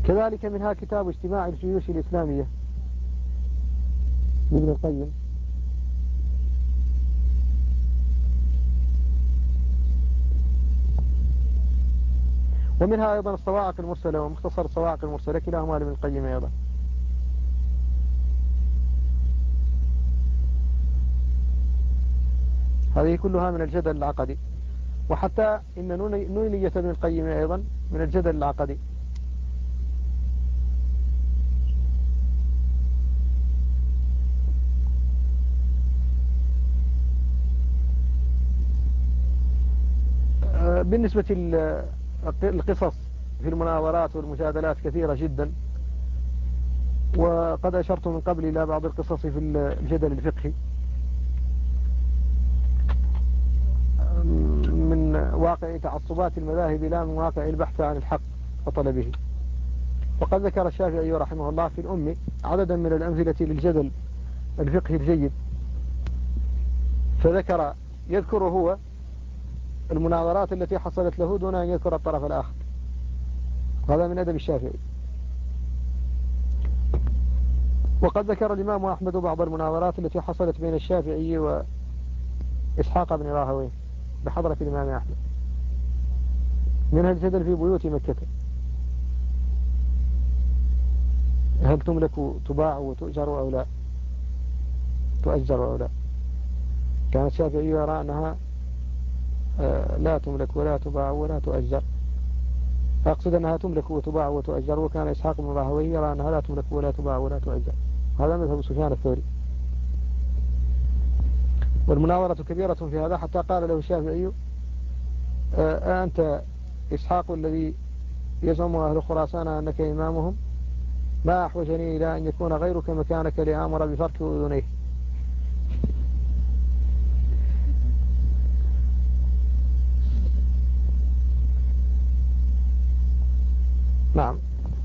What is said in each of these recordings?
كذلك منها كتاب اجتماع الجيوش الإسلامية لابن القيم، ومنها أيضا الصواعق المرسلة ومختصر الصواعق المرسلة، كلاهما لابن القيم أيضا. هذه كلها من الجدل العقدي. وحتى إن نونية ابن القيم أيضا من الجدل العقدي. بالنسبة للقصص في المناظرات والمجادلات كثيرة جدا، وقد أشرت من قبل إلى بعض القصص في الجدل الفقهي من واقع تعصبات المذاهب لا من واقع البحث عن الحق وطلبه. وقد ذكر الشافعي رحمه الله في الأم عددا من الأمثلة للجدل الفقهي الجيد، فذكر يذكر هو المناظرات التي حصلت له دون أن يذكر الطرف الآخر، هذا من أدب الشافعي. وقد ذكر الإمام أحمد بعض المناظرات التي حصلت بين الشافعي وإسحاق بن راهويه بحضرة الإمام أحمد، منها الجدل في بيوت مكة، هل تملك تباع وتؤجر أو لا، تؤجر أو لا. كان الشافعي يرى أنها لا تملك ولا تباع ولا تؤجر، أقصد أنها تملك وتباع وتؤجر، وكان إسحاق بن راهويه يرى أنها لا تملك ولا تباع ولا تؤجر. هذا مذهب سفيان الثوري. والمناظرة كبيرة في هذا، حتى قال له الشافعي أنت إسحاق الذي يزعم أهل خراسان أنك إمامهم، ما أحوجني إلى أن يكون غيرك مكانك لآمر بفرك أذنيه. نعم.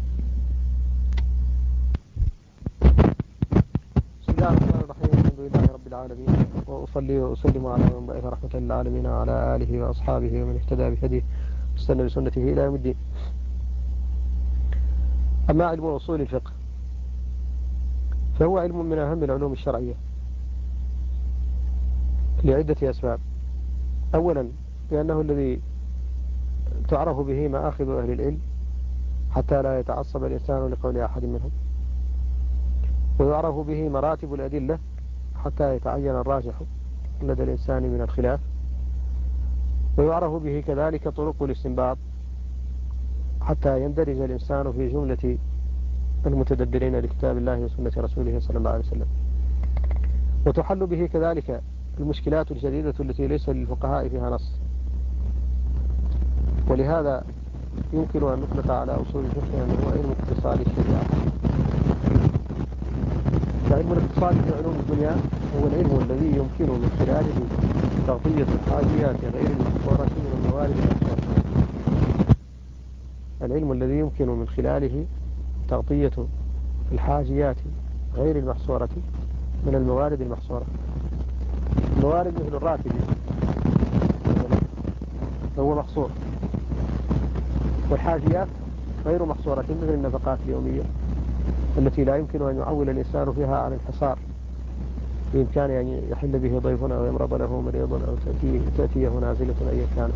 بسم الله الرحمن الرحيم، الحمد لله رب العالمين، وأصلي وأسلم على من بعث رحمة للعالمين وعلى آله وأصحابه ومن اهتدى بهديه واستنى بسنته إلى يوم الدين. أما علم أصول الفقه فهو علم من أهم العلوم الشرعية لعدة أسباب. أولا لأنه الذي تعرف به مآخذ أهل العلم حتى لا يتعصب الإنسان لقول أحد منهم، ويعرف به مراتب الأدلة حتى يتعين الراجح لدى الإنسان من الخلاف، ويعرف به كذلك طرق الاستنباط حتى يندرج الإنسان في جملة المتدبرين لكتاب الله وسنة رسوله صلى الله عليه وسلم. وتحل به كذلك المشكلات الجديدة التي ليس للفقهاء فيها نص. ولهذا يمكن أن نطلق على أصول الفقه أنه علم اقتصاد الشريعة. فعلم الاقتصاد في علوم الدنيا هو العلم الذي يمكن من خلاله تغطية الحاجيات غير المحصورة من الموارد المحصورة. العلم الذي يمكن من خلاله تغطية الحاجيات غير المحصورة من الموارد المحصورة. الموارد مثل الراتب هو محصور، والحاجيات غير محصورة مثل النفقات اليومية التي لا يمكن أن يعول الإنسان فيها على الحصار، بإمكان أن يحل به ضيف أو يمرض له مريض أو تأتيه نازلة أي كان.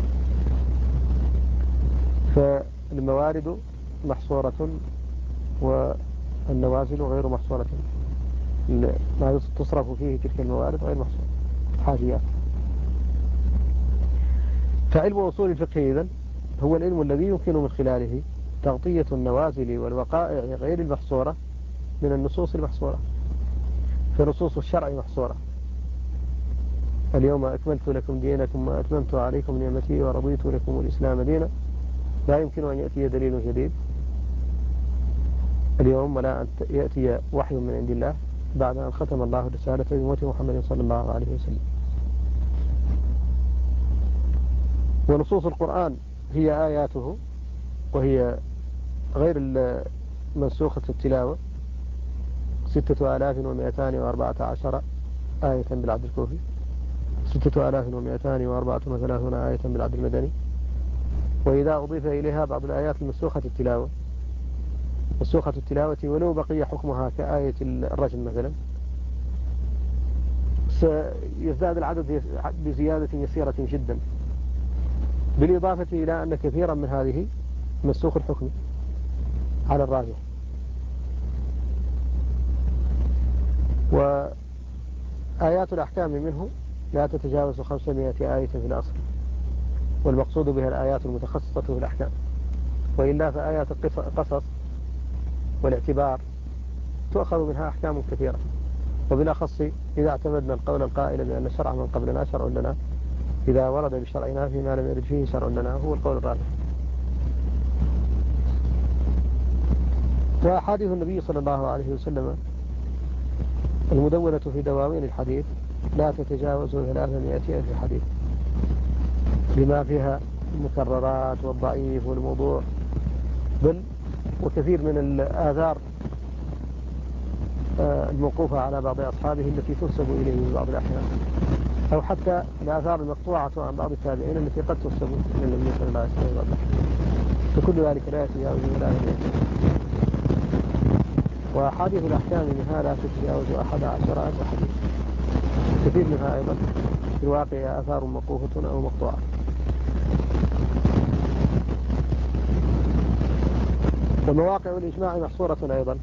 فالموارد محصورة والنوازل غير محصورة، ما تصرف فيه تلك الموارد غير محصورة، حاجيات. فعلم أصول الفقه إذن هو العلم الذي يمكن من خلاله تغطية النوازل والوقائع غير المحصورة من النصوص المحصورة. فنصوص الشرع محصورة: اليوم أكملت لكم دينكم وأتممت عليكم نعمتي ورضيت لكم الإسلام دينا. لا يمكن أن يأتي دليل جديد اليوم ولا أن يأتي وحي من عند الله بعد أن ختم الله رسالة بموت محمد صلى الله عليه وسلم. ونصوص القرآن هي آياته، وهي غير منسوخة التلاوة 6214 آية بالعدد الكوفي، 6234 آية بالعدد المدني. وإذا أضيف إليها بعض الآيات المنسوخة التلاوة منسوخة التلاوة ولو بقي حكمها كآية الرجم مثلا سيزداد العدد بزيادة يسيرة جدا، بالإضافة إلى أن كثيرا من هذه منسوخ الحكم على الراجح. وآيات الأحكام منه لا تتجاوز 500 آية في الأصل، والمقصود بها الآيات المتخصصة في الأحكام، وإلا فآيات القصص والاعتبار تؤخذ منها أحكام كثيرة، وبالأخص إذا اعتمدنا القول القائل بأن شرع من قبلنا شرع لنا، إذا ورد بشرعنا فيما لم يرد فيه شرع لنا، هو القول الراجح. وأحاديث النبي صلى الله عليه وسلم المدونة في دواوين الحديث لا تتجاوز 300 ألف حديث، بما فيها المكررات والضعيف والموضوع، بل وكثير من الآثار الموقوفة على بعض أصحابه التي تنسب إليه في بعض الأحيان، أو حتى الآثار المقطوعة عن بعض التابعين التي قد تنسب إلى النبي صلى الله عليه وسلم، فكل ذلك لا يتجاوز 300. وأحاديث الأحكام منها لا تتجاوز 11,000 حديث، كثير منها أيضا في الواقع آثار موقوفة أو مقطوعة. ومواقع الإجماع محصورة أيضا،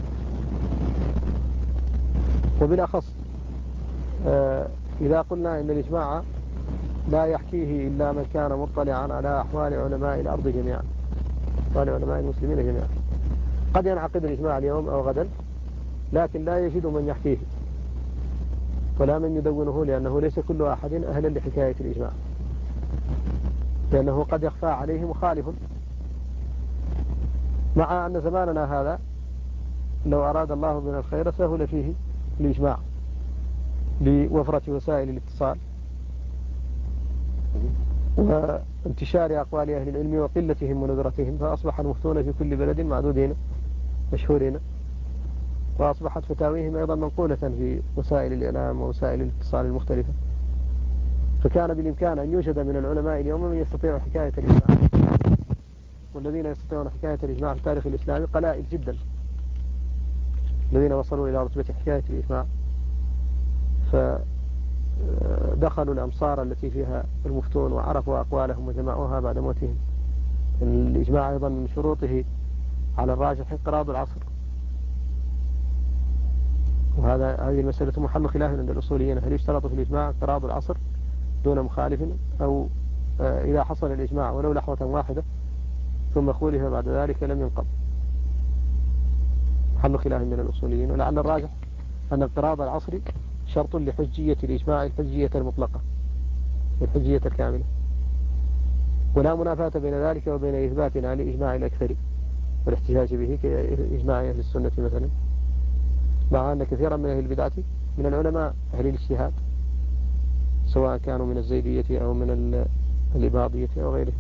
وبالأخص إذا قلنا إن الإجماع لا يحكيه إلا من كان مطلعا على أحوال علماء الأرض جميعا، أحوال علماء المسلمين جميعا. قد ينعقد الإجماع اليوم أو غدا، لكن لا يجد من يحكيه ولا من يدونه، لأنه ليس كل أحد أهلا لحكاية الإجماع، لأنه قد يخفى عليه مخالف. مع أن زماننا هذا لو أراد الله بنا الخير سهل فيه الإجماع لوفرة وسائل الاتصال وانتشار أقوال أهل العلم وقلتهم وندرتهم، فأصبح المفتون في كل بلد معدودين مشهورين، وأصبحت فتاويهم أيضا منقولة في وسائل الإعلام ووسائل الاتصال المختلفة. فكان بالإمكان أن يوجد من العلماء اليوم من يستطيع حكاية الإجماع، والذين يستطيعون حكاية الإجماع في التاريخ الإسلامي قلائل جدا، الذين وصلوا إلى رتبة حكاية الإجماع فدخلوا الأمصار التي فيها المفتون وعرفوا أقوالهم وجمعوها بعد موتهم. الإجماع أيضا من شروطه على الراجح انقراض العصر، هذه المسألة محل خلاف عند الأصوليين، هل يشترط في الإجماع انقراض العصر دون مخالف، أو إذا حصل الإجماع ولو لحظة واحدة ثم خولف بعد ذلك لم ينقض، محل خلاف من الأصوليين. ولعل الراجح أن انقراض العصر شرط لحجية الإجماع، الحجية المطلقة الحجية الكاملة، ولا منافاة بين ذلك وبين إثباتنا لإجماع الأكثر والاحتجاج به كإجماع أهل السنة مثلا، مع أن كثيرا من أهل البدعة من العلماء أهل الاجتهاد، سواء كانوا من الزيدية أو من الإباضية أو غيرهم.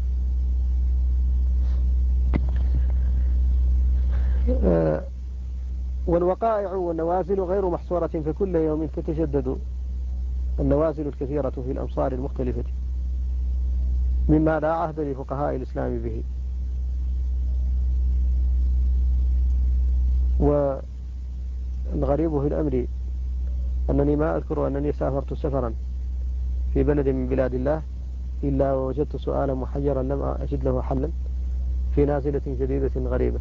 والوقائع والنوازل غير محصورة، فكل يوم تتجدد النوازل الكثيرة في الأمصار المختلفة، مما لا عهد لفقهاء الإسلام به. والغريب في الأمر أنني ما أذكر أنني سافرت سفرا في بلد من بلاد الله إلا ووجدت سؤالا محيرا لم أجد له حلا في نازلة جديدة غريبة.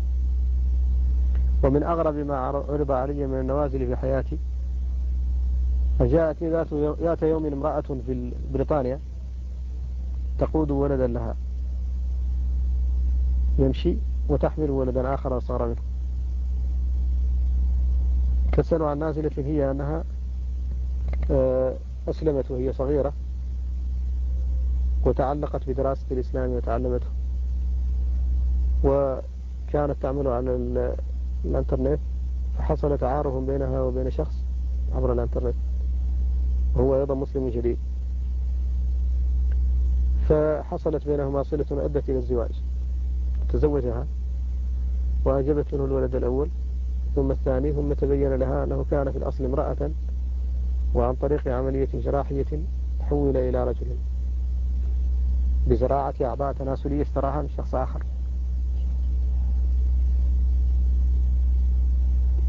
ومن أغرب ما عرض علي من النوازل في حياتي، فجاءتني ذات يوم امرأة في بريطانيا تقود ولدا لها يمشي وتحمل ولدا آخر أصغر منه، تسأل عن نازلة هي أنها أسلمت وهي صغيرة وتعلقت بدراسة الإسلام وتعلمته، وكانت تعمل على الانترنت، فحصل تعارف بينها وبين شخص عبر الانترنت وهو أيضا مسلم جديد، فحصلت بينهما صلة أدت إلى الزواج، تزوجها وأنجبت منه الولد الأول ثم الثاني، ثم تبين لها أنه كان في الأصل امرأة، وعن طريق عملية جراحية حول إلى رجل بزراعة أعضاء تناسلية اشتراها من شخص آخر.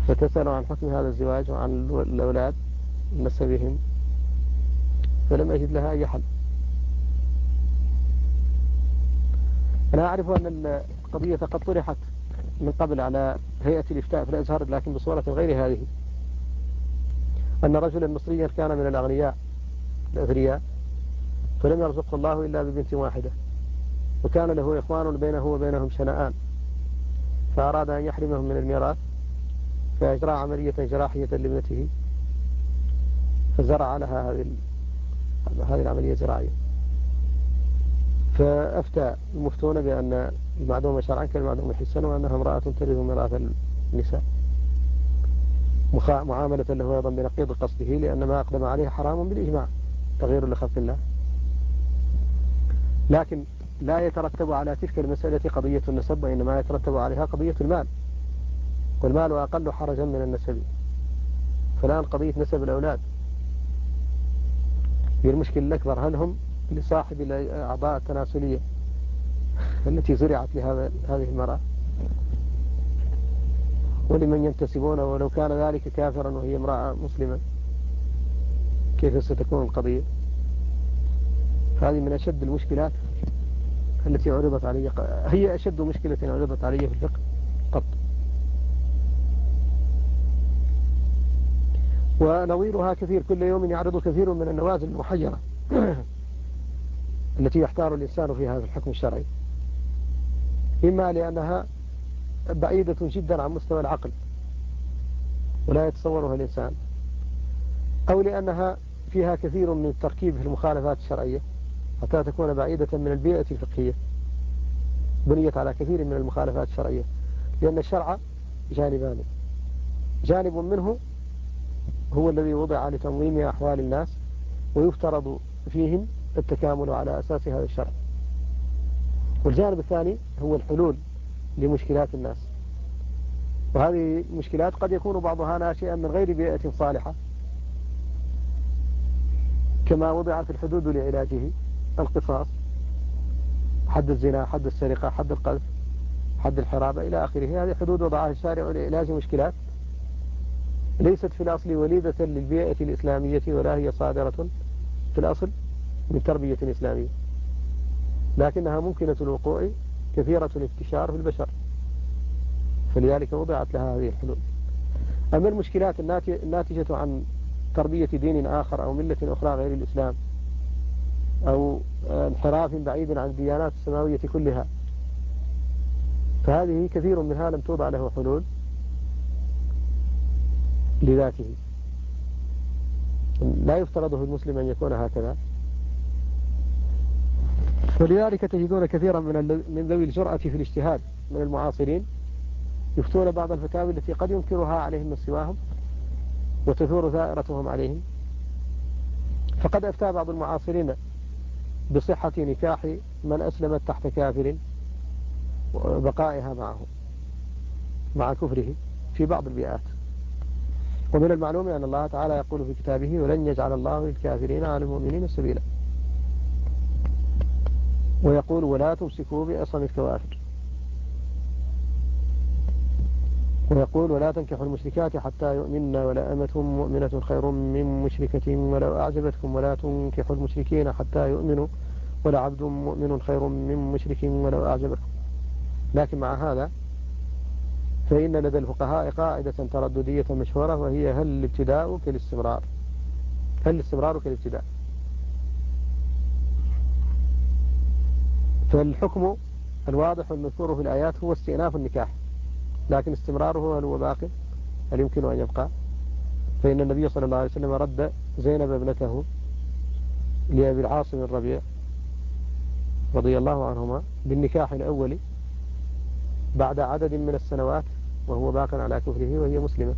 فتسألوا عن حكم هذا الزواج وعن الأولاد نسبهم، فلم أجد لها أي حل. أنا أعرف أن القضية قد طرحت من قبل على هيئة الإفتاء في الأزهر، لكن بصورة غير هذه. أن رجلا مصريا كان من الأغنياء الأثرياء، فلم يرزقه الله إلا ببنت واحدة، وكان له إخوان بينه وبينهم شنآن، فأراد أن يحرمهم من الميراث، فأجرى عملية جراحية لابنته، فزرع لها هذه العملية الزراعية. فأفتى المفتون بأن المعدومة شرعا كالمعدومة حسا، وأنها امرأة ترث ميراث النساء، معاملة له أيضا بنقيض قصده، لأن ما أقدم عليه حرام بالإجماع تغيير لخلق الله. لكن لا يترتب على تلك المسألة قضية النسب، وإنما يترتب عليها قضية المال، والمال أقل حرجا من النسب. فالآن قضية نسب الأولاد هي المشكلة الأكبر. هل هم لصاحب الأعضاء التناسلية التي زرعت لهذه المرأة، ولمن ينتسبون، ولو كان ذلك كافرا وهي امرأة مسلمة كيف ستكون القضية؟ هذه من أشد المشكلات التي عرضت علي، هي أشد مشكلة عرضت علي في الفقه قط. ونظيرها كثير، كل يوم يعرض كثير من النوازل المحيرة التي يحتار الإنسان في هذا الحكم الشرعي، إما لأنها بعيدة جدا عن مستوى العقل ولا يتصورها الإنسان، أو لأنها فيها كثير من التركيب في المخالفات الشرعية حتى تكون بعيدة من البيئة الفقهية، بنيت على كثير من المخالفات الشرعية. لأن الشرع جانبان، جانب منه هو الذي وضع لتنظيم أحوال الناس، ويفترض فيهم التكامل على أساس هذا الشرع، والجانب الثاني هو الحلول لمشكلات الناس. وهذه المشكلات قد يكون بعضها ناشئا من غير بيئة صالحة، كما وضعت الحدود لعلاجه: القصاص، حد الزنا، حد السرقة، حد القذف، حد الحرابة إلى آخره. هذه حدود وضعها الشارع لعلاج مشكلات ليست في الأصل وليدة للبيئة الإسلامية، ولا هي صادرة في الأصل من تربية إسلامية، لكنها ممكنة الوقوع، كثيرة الانتشار في البشر، فلذلك وضعت لها هذه الحلول. أما المشكلات الناتجة عن تربية دين آخر أو ملة أخرى غير الإسلام، أو انحراف بعيد عن الديانات السماوية كلها، فهذه كثير منها لم توضع له حلول لذاته. لا يفترض في المسلم أن يكون هكذا، ولذلك تجدون كثيرا من ذوي الجرأة في الاجتهاد من المعاصرين يفتون بعض الفتاوى التي قد ينكرها عليهم من سواهم وتثور ثائرتهم عليهم. فقد أفتى بعض المعاصرين بصحة نكاح من أسلمت تحت كافر وبقائها معه مع كفره في بعض البيئات. ومن المعلوم أن الله تعالى يقول في كتابه: ولن يجعل الله للكافرين على المؤمنين سبيلا. ويقول: ولا تمسكوا بعصم الكوافر. ويقول: ولا تنكحوا المشركات حتى يؤمنن، ولا أمة مؤمنة خير من مشركة ولو أعجبتكم، ولا تنكحوا المشركين حتى يؤمنوا، ولا عبد مؤمن خير من مشرك ولو أعجبكم. لكن مع هذا فإن لدى الفقهاء قاعدة ترددية مشهورة، وهي: هل الابتداء كالاستمرار؟ هل الاستمرار كالابتداء؟ فالحكم الواضح المذكور في الآيات هو استئناف النكاح، لكن استمراره هل هو باقي؟ هل يمكن أن يبقى؟ فإن النبي صلى الله عليه وسلم رد زينب ابنته لأبي العاصم الربيع رضي الله عنهما بالنكاح الأول بعد عدد من السنوات وهو باق على كفره وهي مسلمة،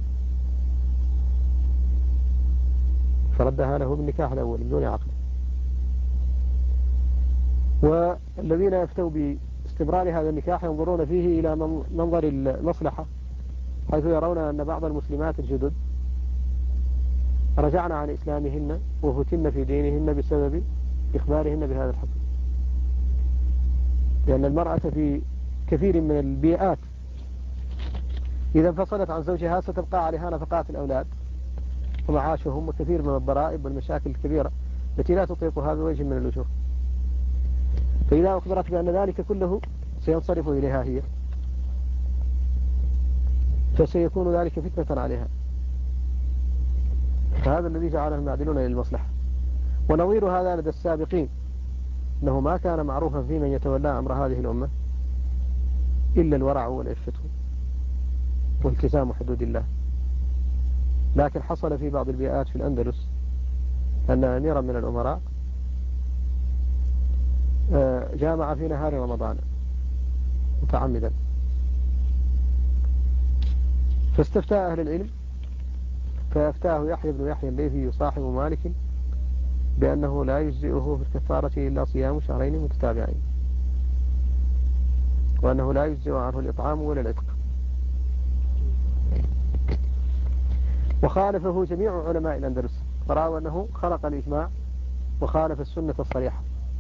فردها له بالنكاح الأول بدون عقد. والذين يفتوا باستمرار هذا النكاح ينظرون فيه إلى منظر المصلحة، حيث يرون أن بعض المسلمات الجدد رجعن عن إسلامهن وفتن في دينهن بسبب إخبارهن بهذا الحكم، لأن المرأة في كثير من البيئات إذا انفصلت عن زوجها ستبقى عليها نفقات الأولاد ومعاشهم وكثير من الضرائب والمشاكل الكبيرة التي لا تطيقها بوجه من الوجوه. فإذا أخبرت بأن ذلك كله سينصرف إليها هي فسيكون ذلك فتنة عليها. فهذا الذي جعلهم يعدلون إلى المصلحة. ونظير هذا لدى السابقين أنه ما كان معروفا في من يتولى أمر هذه الأمة إلا الورع والعفة والتزام حدود الله. لكن حصل في بعض البيئات في الأندلس أن أميرا من الأمراء جامع في نهار رمضان متعمدا، فاستفتى أهل العلم فأفتاه يحيى بن يحيى الليثي صاحب مالك بأنه لا يجزئه في الكفارة إلا صيام شهرين متتابعين، وأنه لا يجزئ عنه الإطعام ولا العتق. وخالفه جميع علماء الأندلس فرأوا أنه خلق الإجماع وخالف السنة الصريحة.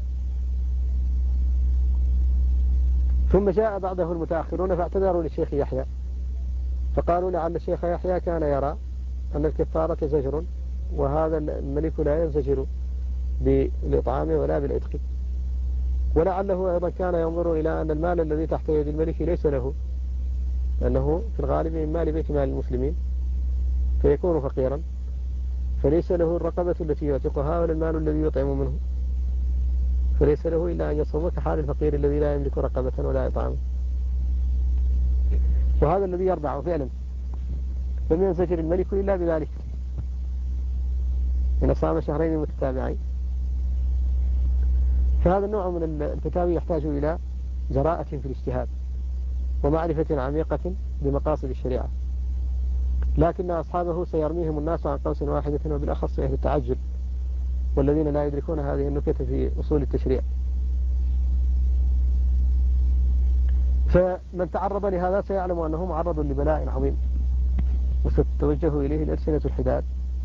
ثم جاء بعده المتأخرون فاعتذروا للشيخ يحيى فقالوا لعل الشيخ يحيى كان يرى أن الكفارة زجر، وهذا الملك لا ينزجر بالإطعام ولا بالعتق، ولعله أيضا كان ينظر إلى أن المال الذي تحت يد الملك ليس له، لأنه في الغالب من مال بيت مال المسلمين فيكون فقيرا، فليس له الرقبة التي يعتقها ولا المال الذي يطعم منه، فليس له إلا أن يصوم كحال الفقير الذي لا يملك رقبة ولا إطعام. وهذا الذي يرضع فعلا، لم ينزجر الملك إلا بذلك، إن صام شهرين متتابعين. فهذا النوع من الفتاوي يحتاج إلى جراءة في الاجتهاد ومعرفة عميقة بمقاصد الشريعة، لكن أصحابه سيرميهم الناس عن قوس واحدة، وبالأخص أهل التعجل والذين لا يدركون هذه النكت في أصول التشريع. فمن تعرض لهذا سيعلم أنه معرض لبلاء عظيم وستتوجه إليه الألسنة الحداد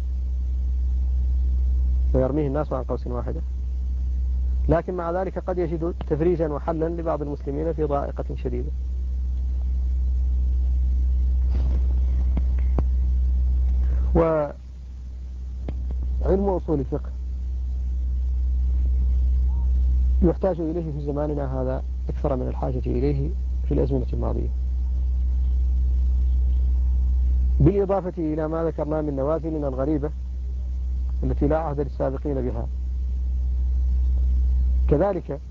ويرميه الناس عن قوس واحدة، لكن مع ذلك قد يجد تفريجا وحلا لبعض المسلمين في ضائقة شديدة. وعلم أصول الفقه يحتاج إليه في زماننا هذا أكثر من الحاجة إليه في الأزمنة الماضية، بالإضافة إلى ما ذكرنا من نوازلنا الغريبة التي لا عهد للسابقين بها. كذلك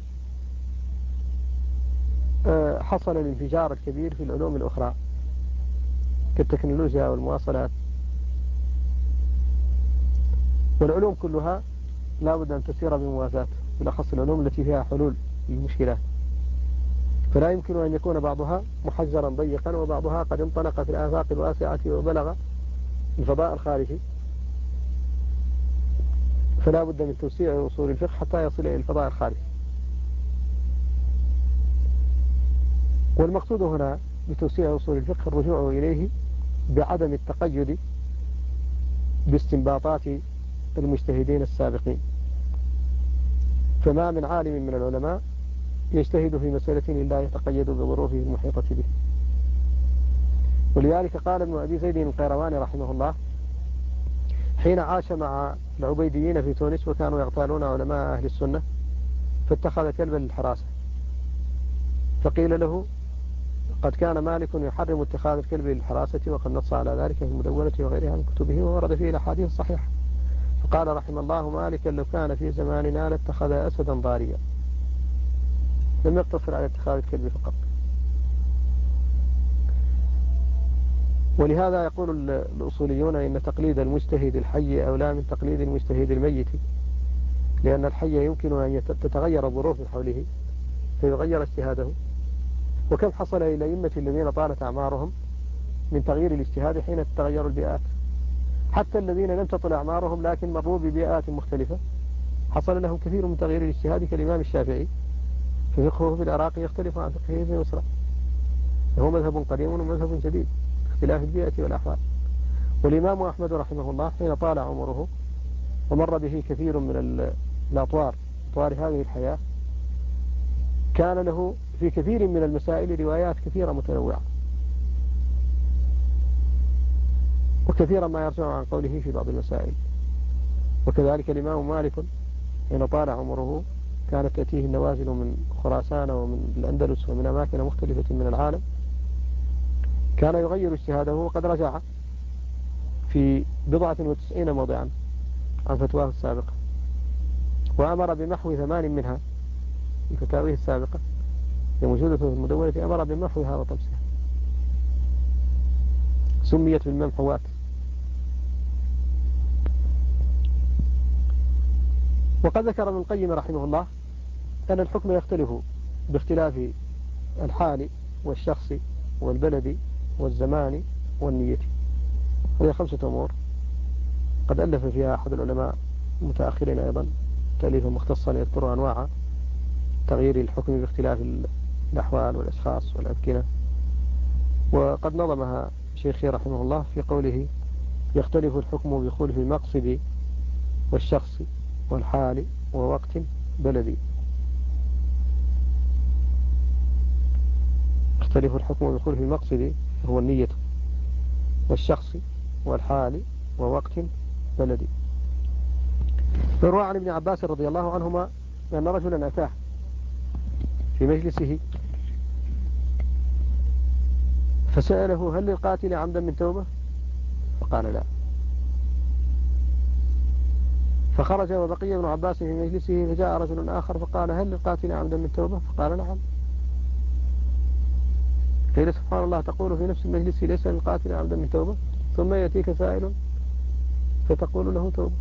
حصل الانفجار الكبير في العلوم الأخرى كالتكنولوجيا والمواصلات، والعلوم كلها لا بد أن تسير بموازاة، بالأخص العلوم التي فيها حلول للمشكلات، فلا يمكن أن يكون بعضها محجرا ضيقا وبعضها قد انطلق في الآفاق الواسعة وبلغ الفضاء الخارجي، فلا بد من توسيع أصول الفقه حتى يصل إلى الفضاء الخارجي. والمقصود هنا بتوسيع أصول الفقه الرجوع إليه بعدم التقيد باستنباطات المجتهدين السابقين، فما من عالم من العلماء يجتهد في مسألة إلا يتقيد بظروفه المحيطة به. ولذلك قال ابن أبي زيد القيرواني رحمه الله حين عاش مع العبيديين في تونس وكانوا يغتالون علماء أهل السنة فاتخذ كلبا للحراسة، فقيل له قد كان مالك يحرم اتخاذ الكلب للحراسة وقد نص على ذلك في المدونة وغيرها من كتبه وورد فيه الأحاديث الصحيحة، فقال رحم الله مالكا لو كان في زماننا لاتخذ أسدا ضاريا، لم يقتصر على اتخاذ الكلب فقط. ولهذا يقول الأصوليون إن تقليد المجتهد الحي أولى من تقليد المجتهد الميت، لأن الحي يمكن أن تتغير الظروف من حوله فيغير اجتهاده، وكم حصل للأئمة الذين طالت أعمارهم من تغيير الاجتهاد حين تتغير البيئات، حتى الذين لم تطل أعمارهم لكن مروا ببيئات مختلفة حصل لهم كثير من تغيير الاجتهاد كالإمام الشافعي، ففقهه في العراق يختلف عن فقهه في مصر، هو مذهب قديم ومذهب جديد اختلاف البيئة والأحوال. والإمام أحمد رحمه الله حين طال عمره ومر به كثير من الأطوار أطوار هذه الحياة كان له في كثير من المسائل روايات كثيرة متنوعة، وكثيرا ما يرجع عن قوله في بعض المسائل. وكذلك الإمام مالك حين طال عمره كانت تأتيه النوازل من خراسان ومن الأندلس ومن أماكن مختلفة من العالم، كان يغير اجتهاده وقد رجع في 97 موضعا عن فتواه السابقة، وأمر بمحو 8 منها في فتاويه السابقة موجودة في المدونة، أمر بمحوها وطمسها، سميت بالممحوات. وقد ذكر ابن القيم رحمه الله أن الحكم يختلف باختلاف الحال والشخص والبلد والزمان والنية. هذه 5 أمور قد ألف فيها أحد العلماء المتأخرين أيضا تأليفا مختصا يذكر أنواع تغيير الحكم باختلاف الأحوال والأشخاص والأمكنة. وقد نظمها شيخي رحمه الله في قوله: يختلف الحكم بخلف المقصد والشخص والحال ووقت بلدي. يختلف الحكم بخلف المقصد هو النية والشخص والحال ووقت بلدي. فروى عن ابن عباس رضي الله عنهما أن رجلا أتاه في مجلسه فسأله: هل للقاتل عمدا من توبة؟ فقال: لا. فخرج وبقي ابن عباس في مجلسه، فجاء رجل آخر فقال: هل للقاتل عمدا من توبة؟ فقال: نعم. قيل: سبحان الله، تقول في نفس المجلس ليس للقاتل عمدا من توبة، ثم يأتيك سائل فتقول له توبة.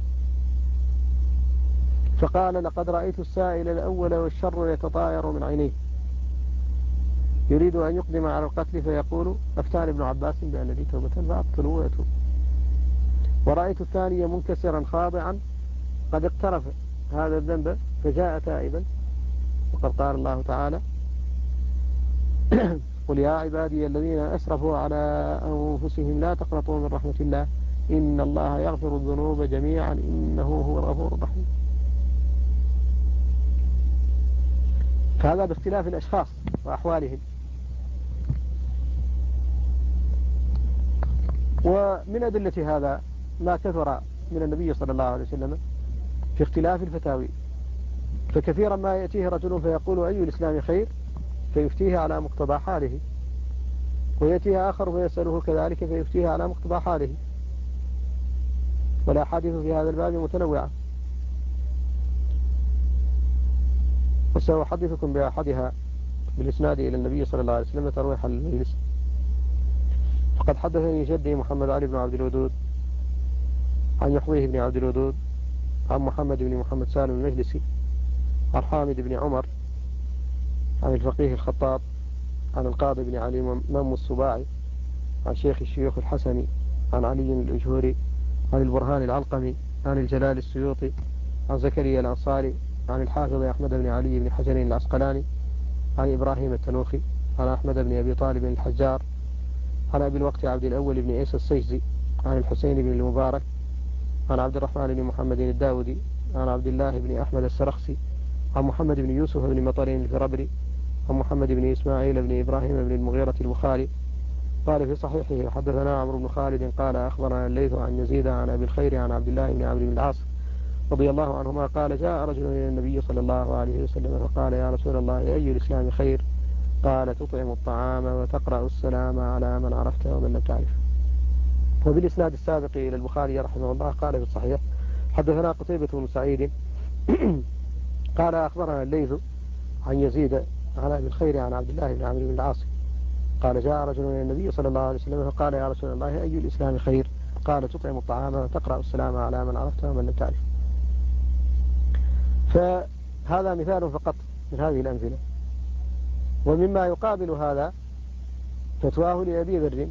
فقال: لقد رأيت السائل الأول والشر يتطاير من عينيه، يريد أن يقدم على القتل فيقول: أفتاني ابن عباس بأن لي توبة فأقتل ويتوب. ورأيت الثاني منكسرا خاضعا قد اقترف هذا الذنب فجاء تائبا، وقد قال الله تعالى: قل يا عبادي الذين أسرفوا على أنفسهم لا تقنطوا من رحمة الله إن الله يغفر الذنوب جميعا إنه هو الغفور الرحيم. فهذا باختلاف الأشخاص وأحوالهم. ومن أدلة هذا ما كثر من النبي صلى الله عليه وسلم في اختلاف الفتاوي، فكثيرا ما يأتيه رجل فيقول: أي الإسلام خير؟ فيفتيه على مقتضى حاله، ويأتيه آخر فيسأله كذلك فيفتيه على مقتضى حاله. والأحاديث في هذا الباب متنوعة، وسأحدثكم بأحدها بالإسناد إلى النبي صلى الله عليه وسلم ترويح المجلس. فقد حدثني جدي محمد علي بن عبد الودود عن يحويه بن عبد الودود عن محمد بن محمد سالم المجلسي عن حامد بن عمر عن الفقيه الخطاب عن القاضي بن علي مم السباعي عن شيخ الشيوخ الحسني عن علي الأجهوري عن البرهان العلقمي عن الجلال السيوطي عن زكريا الأنصاري عن الحافظ أحمد بن علي بن حجر العسقلاني عن إبراهيم التنوخي عن أحمد بن أبي طالب الحجار عن أبي الوقت عبد الأول بن عيسى السيجزي عن الحسين بن المبارك عن عبد الرحمن بن محمد الداودي عن عبد الله بن أحمد السرخسي عن محمد بن يوسف بن مطر الفربري عن محمد بن إسماعيل بن إبراهيم بن المغيرة البخاري قال في صحيحه: حدثنا عمرو بن خالد قال أخبرنا الليث عن يزيد عن أبي الخير عن عبد الله بن عمرو بن العاص رضي الله عنهما قال: جاء رجل إلى النبي صلى الله عليه وسلم فقال: يا رسول الله، أي الإسلام خير؟ قال: تطعم الطعام وتقرأ السلام على من عرفت ومن لم تعرف. وبالإسناد السابق إلى البخاري رحمه الله قال في الصحيح: حدثنا قتيبة بن سعيد قال أخبرنا الليث عن يزيد عن أبي الخير عن عبد الله بن عمرو بن العاص قال: جاء رجل إلى النبي صلى الله عليه وسلم فقال: يا رسول الله، أي الإسلام خير؟ قال: تطعم الطعام وتقرأ السلام على من عرفت ومن لم تعرف. فهذا مثال فقط من هذه الأمثلة. ومما يقابل هذا فتواه لأبي ذر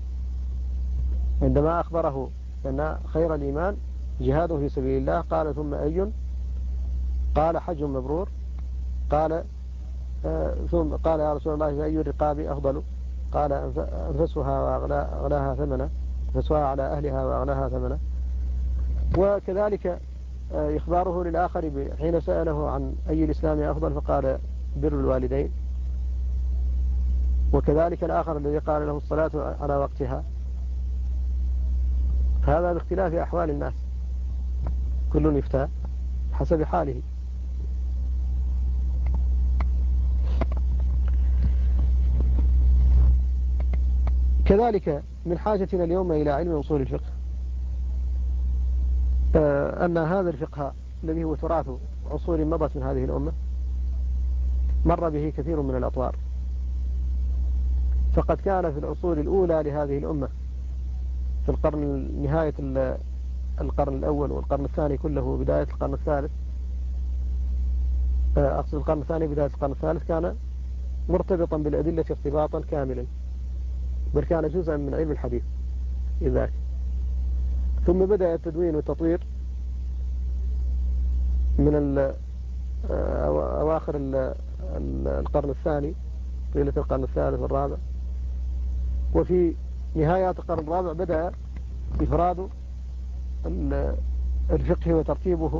عندما أخبره أن خير الإيمان جهاد في سبيل الله. قال: ثم أي؟ قال: حج مبرور. قال: ثم قال: يا رسول الله، أي الرقاب أفضل؟ قال: أنفسها وأغلاها ثمنا، أنفسها على أهلها وأغلاها ثمنا. وكذلك إخباره للآخر حين سأله عن أي الإسلام أفضل فقال: بر الوالدين. وكذلك الآخر الذي قال له: الصلاة على وقتها. هذا باختلاف أحوال الناس، كل يفتى حسب حاله. كذلك من حاجتنا اليوم إلى علم أصول الفقه أن هذا الفقه الذي هو تراث عصور مضت من هذه الأمة مر به كثير من الأطوار. فقد كان في العصور الأولى لهذه الأمة في القرن نهاية القرن الأول والقرن الثاني كله وبداية القرن الثالث، أقصد القرن الثاني بداية القرن الثالث، كان مرتبطا بالأدلة ارتباطا كاملا، بل كان جزءا من علم الحديث إذاك. ثم بدأ التدوين والتطوير من أواخر القرن الثاني طيلة القرن الثالث والرابع، وفي نهايات القرن الرابع بدأ إفراد الفقه وترتيبه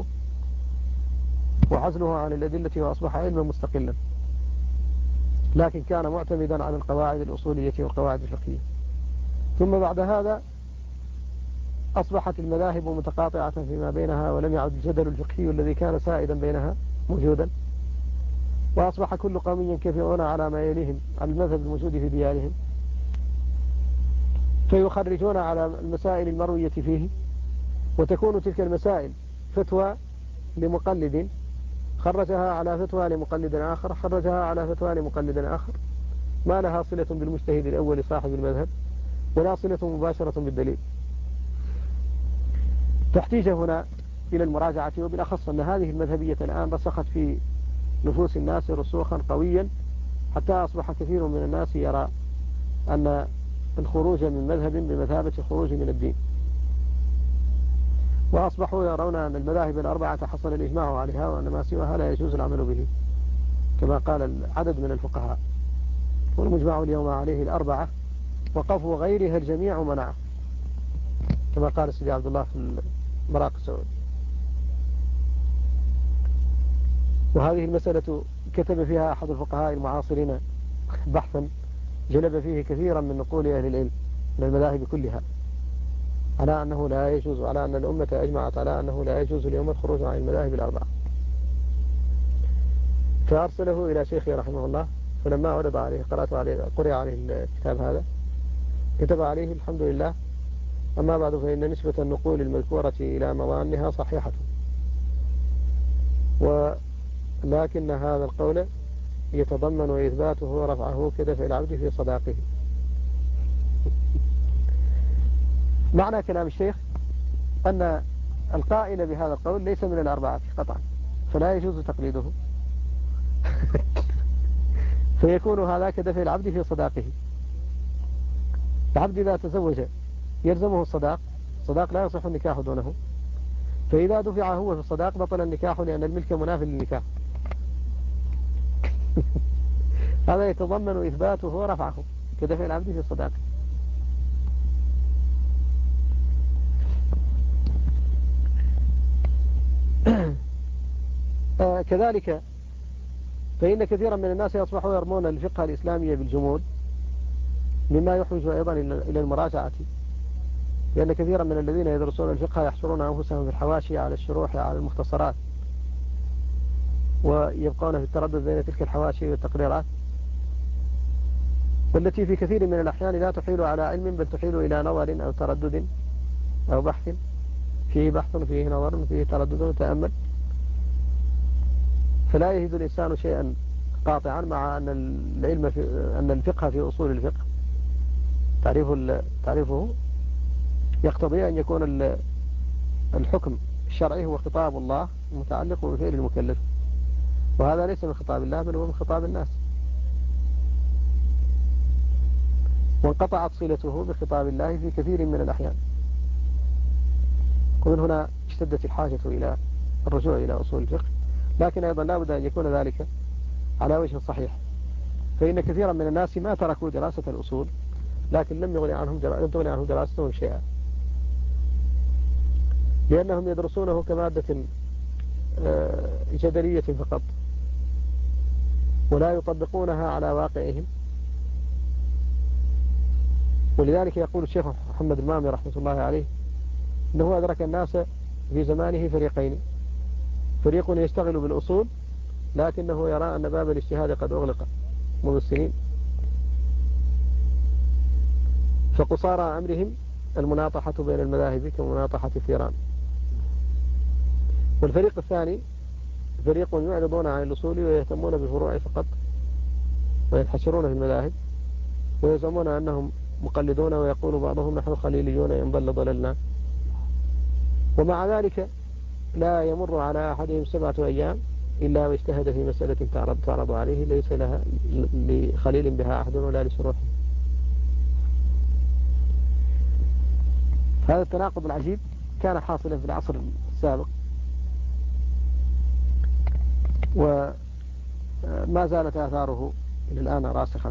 وعزله عن الأدلة وأصبح علما مستقلا، لكن كان معتمدا على القواعد الأصولية والقواعد الفقهية. ثم بعد هذا أصبحت المذاهب متقاطعة فيما بينها، ولم يعد الجدل الفقهي الذي كان سائدا بينها موجودا، وأصبح كل قوم ينكفئون على ما يليهم على المذهب الموجود في ديارهم، فيخرجون على المسائل المروية فيه، وتكون تلك المسائل فتوى لمقلد خرجها على فتوى لمقلد آخر خرجها على فتوى لمقلد آخر، ما لها صلة بالمجتهد الأول صاحب المذهب ولا صلة مباشرة بالدليل. تحتيج هنا إلى المراجعة، وبالأخص أن هذه المذهبية الآن رسخت في نفوس الناس رسوخا قويا، حتى أصبح كثير من الناس يرى أن الخروج من مذهب بمثابة الخروج من الدين، وأصبحوا يرون أن المذاهب الأربعة حصل الإجماع عليها، وأن ما سواها لا يجوز العمل به، كما قال عدد من الفقهاء، والمجمع اليوم عليه الأربعة، وقفوا غيرها الجميع منعه، كما قال سيدي عبد الله في المراق السعود. وهذه المسألة كتب فيها أحد الفقهاء المعاصرين بحثا جلب فيه كثيرا من نقول أهل العلم من المذاهب كلها على أنه لا يجوز، على أن الأمة أجمعت على أنه لا يجوز اليوم الخروج عن المذاهب الأربعة. فأرسله إلى شيخي رحمه الله، فلما عرض عليه قرأ عليه الكتاب هذا، كتب عليه: الحمد لله، أما بعد فإن نسبة النقول المذكورة إلى موانها صحيحة، ولكن هذا القول يتضمن إثباته ورفعه كدفع العبد في صداقه. معنى كلام الشيخ أن القائل بهذا القول ليس من الأربعة قطعا، فلا يجوز تقليده فيكون هذا كدفع العبد في صداقه. العبد إذا تزوج يلزمه الصداق لا يصح النكاح دونه، فإذا دفع هو في الصداق بطل النكاح، لأن الملك مناف للنكاح. هذا يتضمن إثباته ورفعه كدفع العبد في الصداق. كذلك فإن كثيرا من الناس يصبحوا يرمون الفقه الإسلامي بالجمود، مما يحوج أيضا إلى المراجعة، لأن كثيرا من الذين يدرسون الفقه يحصرون أنفسهم في الحواشي على الشروح على المختصرات، ويبقون في التردد بين تلك الحواشي والتقريرات، والتي في كثير من الأحيان لا تحيل على علم، بل تحيل إلى نظر أو تردد أو بحث، فيه بحث فيه نظر فيه تردد وتأمل، فلا يجد الإنسان شيئا قاطعا، مع أن العلم أن الفقه في أصول الفقه تعريفه يقتضي أن يكون الحكم الشرعي هو خطاب الله متعلق بفعل المكلف، وهذا ليس من خطاب الله بل هو من خطاب الناس، وانقطعت صلته بخطاب الله في كثير من الأحيان. ومن هنا اشتدت الحاجة إلى الرجوع إلى أصول الفقه، لكن أيضا لا بد أن يكون ذلك على وجه صحيح، فإن كثيرا من الناس ما تركوا دراسة الأصول، لكن لم تغني عنهم دراستهم شيئا، لأنهم يدرسونه كمادة جدلية فقط، ولا يطبقونها على واقعهم. ولذلك يقول الشيخ محمد المامي رحمة الله عليه: أنه أدرك الناس في زمانه فريقين: فريق يشتغل بالأصول لكنه يرى أن باب الاجتهاد قد أغلق منذ السنين، فقصارى أمرهم المناطحة بين المذاهب كمناطحة الثيران. والفريق الثاني فريق يعرضون عن الأصول ويهتمون بالفروع فقط، وينحشرون في المذاهب ويزعمون أنهم مقلدون، ويقول بعضهم نحن خليليون إن ضل ضللنا. ومع ذلك لا يمر على أحدهم 7 أيام إلا واجتهد في مسألة تعرض عليه ليس لها لخليل بها عهد ولا لشروحه. هذا التناقض العجيب كان حاصلا في العصر السابق، وما زالت آثاره إلى الآن راسخة.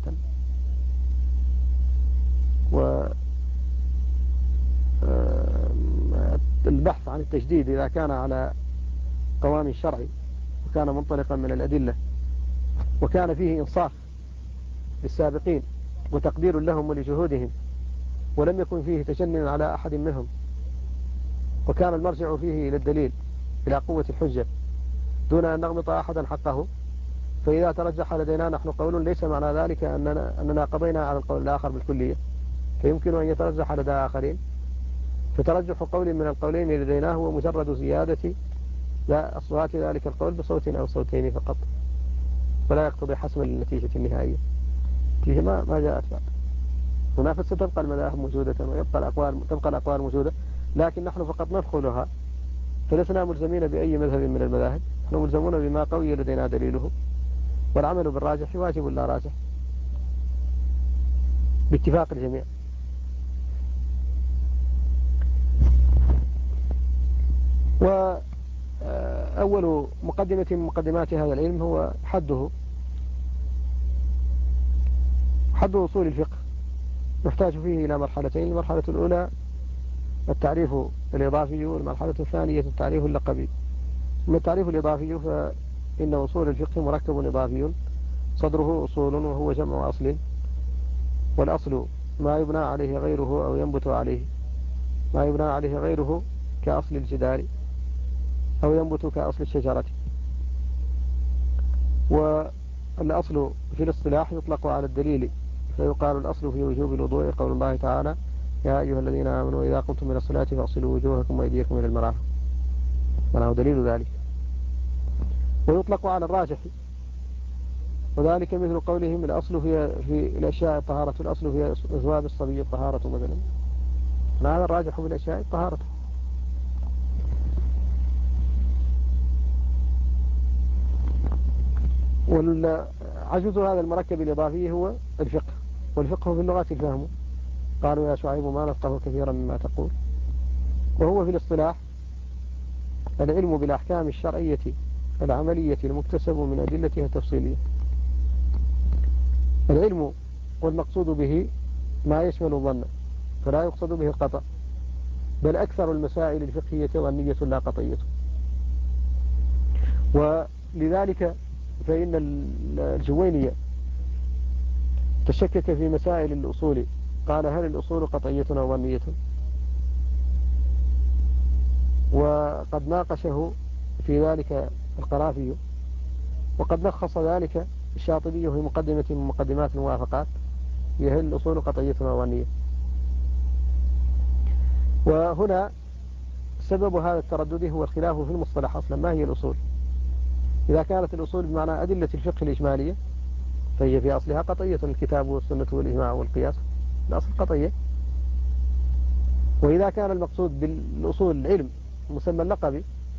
والبحث عن التجديد إذا كان على قوام شرعي وكان منطلقا من الأدلة وكان فيه إنصاف للسابقين وتقدير لهم ولجهودهم، ولم يكن فيه تجنن على أحد منهم، وكان المرجع فيه إلى الدليل إلى قوة الحجة دون أن نغمط أحدا حقه، فإذا ترجح لدينا نحن قول ليس معنى ذلك أننا قضينا على القول الآخر بالكلية، فيمكن أن يترجح لدى آخرين، فترجح قول من القولين لدينا هو مجرد زيادة لا أصوات ذلك القول بصوت أو صوتين فقط، ولا يقتضي حسم النتيجة النهائية. النتيجة ما جاءت بعد. هناك ستبقى المذاهب موجودة تبقى الأقوال موجودة، لكن نحن فقط ندخلها، فلسنا ملزمين بأي مذهب من المذاهب، نحن ملزمون بما قوي لدينا دليله، والعمل بالراجح واجب لا راجح باتفاق الجميع. وأول مقدمة من مقدمات هذا العلم هو حد أصول الفقه، نحتاج فيه إلى مرحلتين: المرحلة الأولى التعريف الإضافي، والمرحلة الثانية التعريف اللقبي. أما التعريف الإضافي فإن أصول الفقه مركب إضافي صدره أصول وهو جمع أصل، والأصل ما يبنى عليه غيره أو ينبت عليه، ما يبنى عليه غيره كأصل الجدار أو ينبت كأصل الشجرة. والأصل في الاصطلاح يطلق على الدليل، فيقال الأصل في وجوب الوضوء قول الله تعالى: يا أيها الذين آمنوا إذا قمتم من الصلاة فاغسلوا وجوهكم وأيديكم إلى المرافق، وله دليل ذلك. ويطلق على الراجح، وذلك مثل قولهم الأصل في الأشياء الطهارة، الأصل في أزواج الصبي الطهارة مثلا، هذا الراجح في الأشياء الطهارة. والعجوز هذا المركب الإضافي هو الفقه، والفقه في اللغة الفهم. قالوا يا شعيب ما نفقه كثيرا مما تقول. وهو في الاصطلاح العلم بالأحكام الشرعية العملية المكتسب من أدلتها التفصيلية. العلم والمقصود به ما يشمل الظن، فلا يقصد به القطع، بل أكثر المسائل الفقهية ظنية لا قطعية. ولذلك فإن الجوينية تشكك في مسائل الأصول، قال: هل الأصول قطعية أو ظنية؟ وقد ناقشه في ذلك القرافي، وقد لخص ذلك الشاطبي في مقدمة من مقدمات الموافقات: هل الأصول قطعية أو ظنية؟ وهنا سبب هذا التردد هو الخلاف في المصطلح أصلا. ما هي الأصول؟ إذا كانت الأصول بمعنى أدلة الفقه الإجمالية فهي في أصلها قطعية، الكتاب والسنة والإجماع والقياس الأصل قطعية. وإذا كان المقصود بالأصول العلم مسمى اللقبي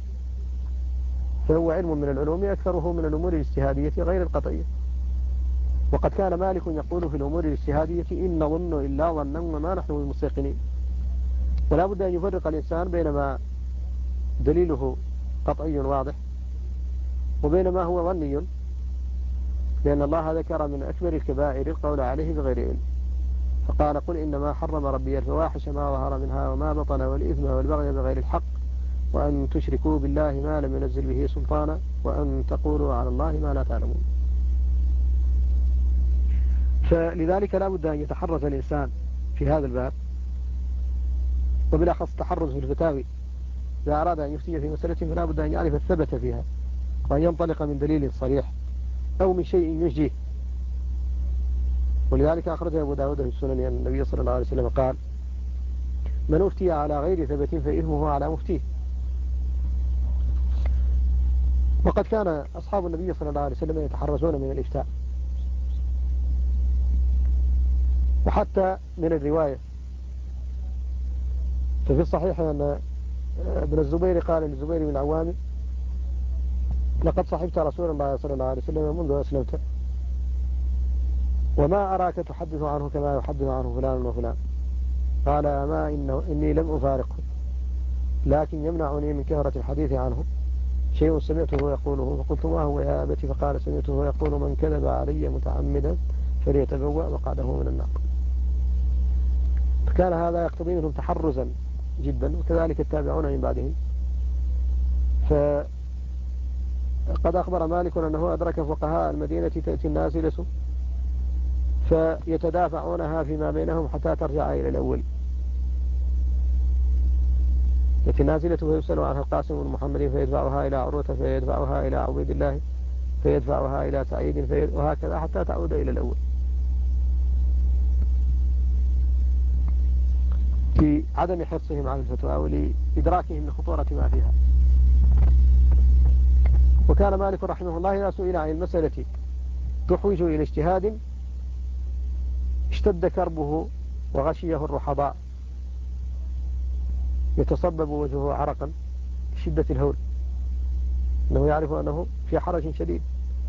فهو علم من العلوم أكثره من الأمور الاجتهادية غير القطعية. وقد كان مالك يقول في الأمور الاجتهادية: إن نظن إلا ظنا وما نحن بمستيقنين. ولا بد أن يفرق الإنسان بين ما دليله قطعي واضح وبين ما هو ظني، لأن الله ذكر من أكبر الكبائر القول عليه بغير علم، فقال: قل إنما حرم ربي الفواحش ما ظهر منها وما بطن والإثم والبغي بغير الحق وأن تشركوا بالله ما لم ينزل به سلطانا وأن تقولوا على الله ما لا تعلمون. فلذلك لا بد أن يتحرز الإنسان في هذا الباب وبالأخص تحرز في الفتاوي. إذا أراد أن يفتي في مسألة فلا بد أن يعرف الثبت فيها وأن ينطلق من دليل صريح أو من شيء يجيه. ولذلك أخرج أبو داود في السنن أن النبي صلى الله عليه وسلم قال: من أفتي على غير ثبت فإثمه على مفتيه. وقد كان أصحاب النبي صلى الله عليه وسلم يتحرزون من الإفتاء وحتى من الرواية. ففي الصحيح أن ابن الزبير قال للزبير بن العوام: لقد صحبت رسول الله صلى الله عليه وسلم منذ أسلمت، وما أراك تحدث عنه كما يحدث عنه فلان وفلان. قال: أما إني لم أفارقه، لكن يمنعني من كثرة الحديث عنه شيء سمعته يقوله. فقلت: ما هو يا أبتي؟ فقال: سمعته يقول: من كذب علي متعمدا فليتبوأ مقعده من النار. فكان هذا يقتضي منهم تحرزا جدا، وكذلك التابعون من بعدهم. فقد أخبر مالك أنه أدرك فقهاء المدينة تأتي النازلة فيتدافعونها فيما بينهم حتى ترجع إلى الأول. تأتي النازلة ويسأل عنها القاسم بن محمد فيدفعها إلى عروة فيدفعها إلى عبيد الله فيدفعها إلى سعيد وهكذا حتى تعود إلى الأول، في عدم حرصهم على الفتوى ولإدراكهم لخطورة ما فيها. وكان مالك رحمه الله إذا سئل عن المسألة تحوج إلى اجتهاد اشتد كربه وغشيه الرحضاء، يتصبب وجهه عرقا شدة الهول، أنه يعرف أنه في حرج شديد.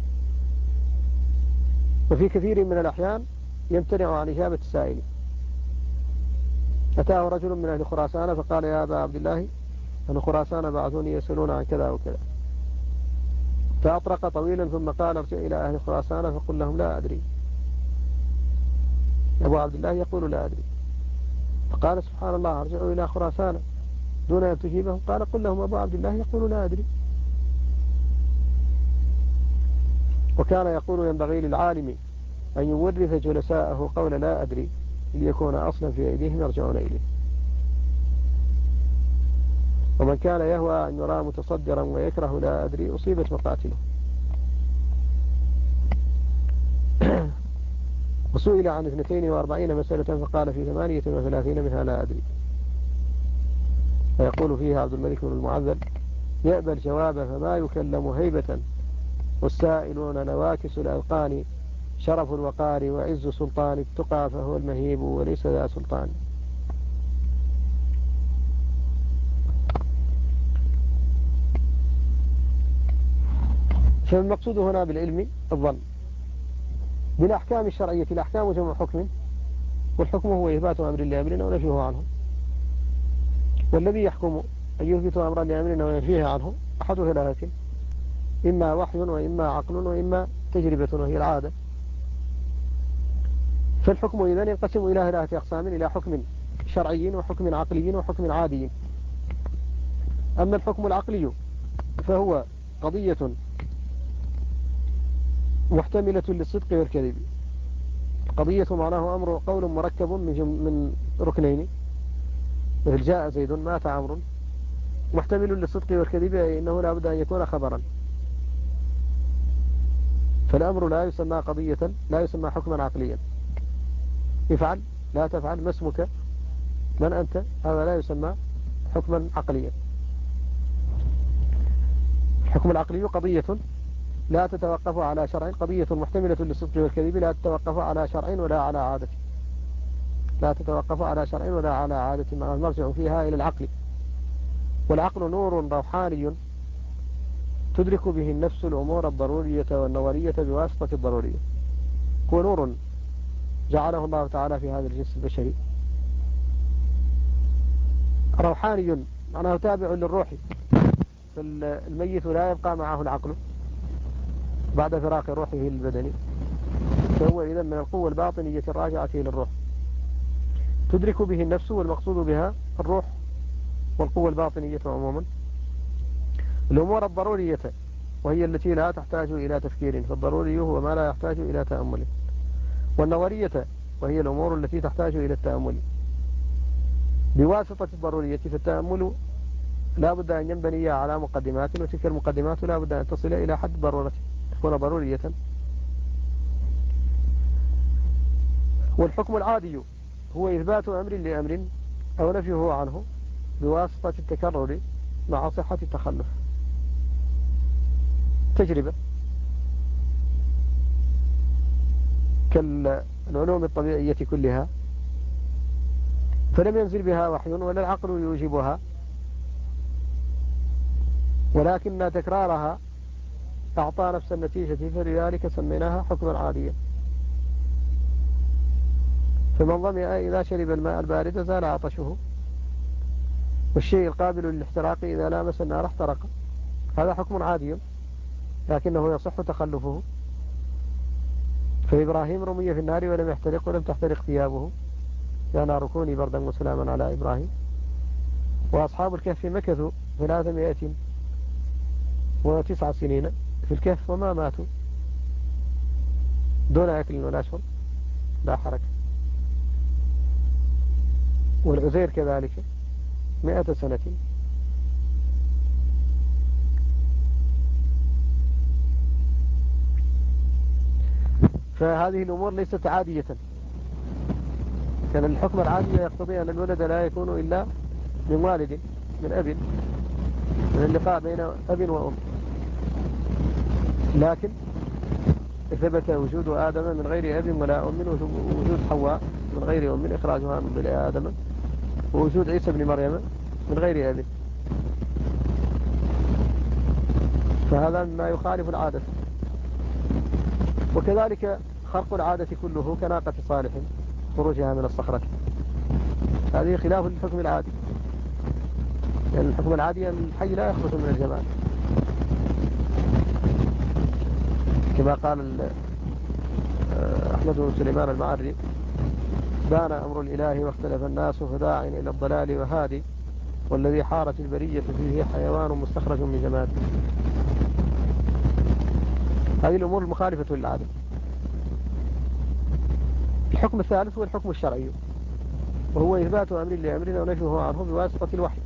وفي كثير من الأحيان يمتنع عن إجابة السائل. أتاه رجل من أهل خراسان فقال: يا أبا عبد الله، أهل خراسان بعثوني يسألون عن كذا وكذا. فأطرق طويلا ثم قال: ارجع إلى أهل خراسان فقل لهم لا أدري. أبو عبد الله يقول: لا أدري. فقال: سبحان الله، ارجعوا إلى خراسان دون أن تجيبهم. قال: قل لهم أبو عبد الله يقول: لا أدري. وكان يقول: ينبغي للعالم أن يورث جلساءه قول لا أدري ليكون أصلا في أيديهم يرجعون إليه. ومن كان يهوى أن يرى متصدرا ويكره لا أدري أصيبت مقاتله. وسئل عن 42 مسألة فقال: في 38 منها لا أدري. فيقول فيها عبد الملك بن المعذل: يأبى الجواب فما يكلم هيبة، والسائلون نواكس الألقان، شرف الوقار وعز سلطان التقى فهو المهيب وليس ذا سلطان. فالمقصود هنا بالعلم الظن بالأحكام الشرعية. الأحكام جمع حكم، والحكم هو إثبات أمر لأمرنا ونفيه عنه. والذي يحكم أن يثبت أمرا لأمرنا وينفيه عنه أحد ثلاثة: إما وحي وإما عقل وإما تجربة وهي العادة. فالحكم إذن ينقسم إلى 3 أقسام: إلى حكم شرعي وحكم عقلي وحكم عادي. أما الحكم العقلي فهو قضية محتملة للصدق والكذب. قضية معناه أمر قول مركب من ركنين، مثل جاء زيد، مات عمرو. محتمل للصدق والكذب إنه لا بد أن يكون خبرا. فالأمر لا يسمى قضية، لا يسمى حكما عقليا. افعل، لا تفعل، ما اسمك، من أنت، هذا لا يسمى حكما عقليا. الحكم العقلي قضية لا تتوقف على شرع، قضية محتملة للصدق والكذب لا تتوقف على شرع ولا على عادة، لا تتوقف على شرع ولا على عادة، مع المرجع فيها إلى العقل. والعقل نور روحاني تدرك به النفس الأمور الضرورية والنظرية بواسطة الضرورية. هو نور جعله الله تعالى في هذا الجنس البشري، روحاني معناه تابع للروح. فالميت لا يبقى معه العقل بعد فراق روحه للبدن، فهو إذن من القوة الباطنية الراجعة إلى الروح، تدرك به النفس، والمقصود بها الروح والقوة الباطنية عموما. الأمور الضرورية وهي التي لا تحتاج إلى تفكير، فالضروري هو ما لا يحتاج إلى تأمل. والنظرية وهي الأمور التي تحتاج إلى التأمل. بواسطة الضرورية، فالتأمل لا بد أن ينبني على مقدمات، وتلك المقدمات لا بد أن تصل إلى حد ضرورة، تكون ضرورية. والحكم العادي هو إثبات أمر لأمر أو نفيه عنه بواسطة التكرر مع صحة التخلف. تجربة كالعلوم الطبيعية كلها، فلم ينزل بها وحي ولا العقل يوجبها، ولكن تكرارها أعطى نفس النتيجة، فلذلك سميناها حكما عاديا. فمن ظمئ إذا شرب الماء البارد زال عطشه، والشيء القابل للاحتراق إذا لامس النار احترق. هذا حكم عادي لكنه يصح تخلفه. فإبراهيم رمي في النار ولم يحترق ولم تحترق ثيابه، يا نار كوني بردا وسلاما على إبراهيم. وأصحاب الكهف مكثوا 309 سنين في الكهف وما ماتوا دون أكل ولا شرب، لا حركة. والعزير كذلك 100 سنة. فهذه الأمور ليست عادية. كان الحكم العادي يقتضي أن الولد لا يكون إلا من والد، من أب، من اللقاء بين أب وأم. لكن ثبت وجود آدم من غير أب ولا أم، ووجود حواء من غير أم إخراجها من بلع آدم، ووجود عيسى بن مريم من غير أب. فهذا ما يخالف العادة. وكذلك خرق العادة كله كناقة صالح خروجها من الصخرة، هذه خلاف الحكم العادي. يعني الحكم العادي الحي لا يخرج من الجمال، كما قال أحمد بن سليمان المعري: بان أمر الإله واختلف الناس، فداع إلى الضلال وهادي، والذي حارت البرية فيه حيوان مستخرج من جمال. هذه الأمور المخالفة للعادة. الحكم الثالث هو الحكم الشرعي، وهو إثبات أمر لأمر ونفيه عنه بواسطة الوحي.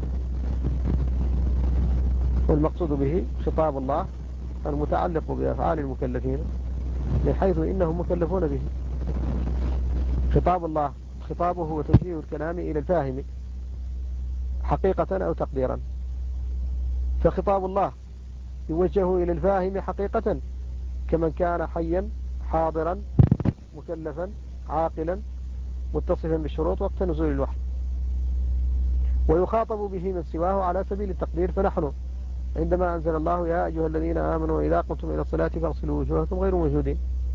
والمقصود به خطاب الله المتعلق بأفعال المكلفين، من حيث إنهم مكلفون به. خطاب الله خطابه هو توجيه الكلام إلى الفاهم حقيقة أو تقديرا. فخطاب الله يوجه إلى الفاهم حقيقة كمن كان حيا حاضرا مكلفا عاقلا متصفا بالشروط وقت نزول الوحي، ويخاطب به من سواه على سبيل التقدير. فنحن عندما أنزل الله: يا أيها الذين آمنوا إذا قمتم إلى الصلاة فاغسلوا وجوهكم، غير موجودين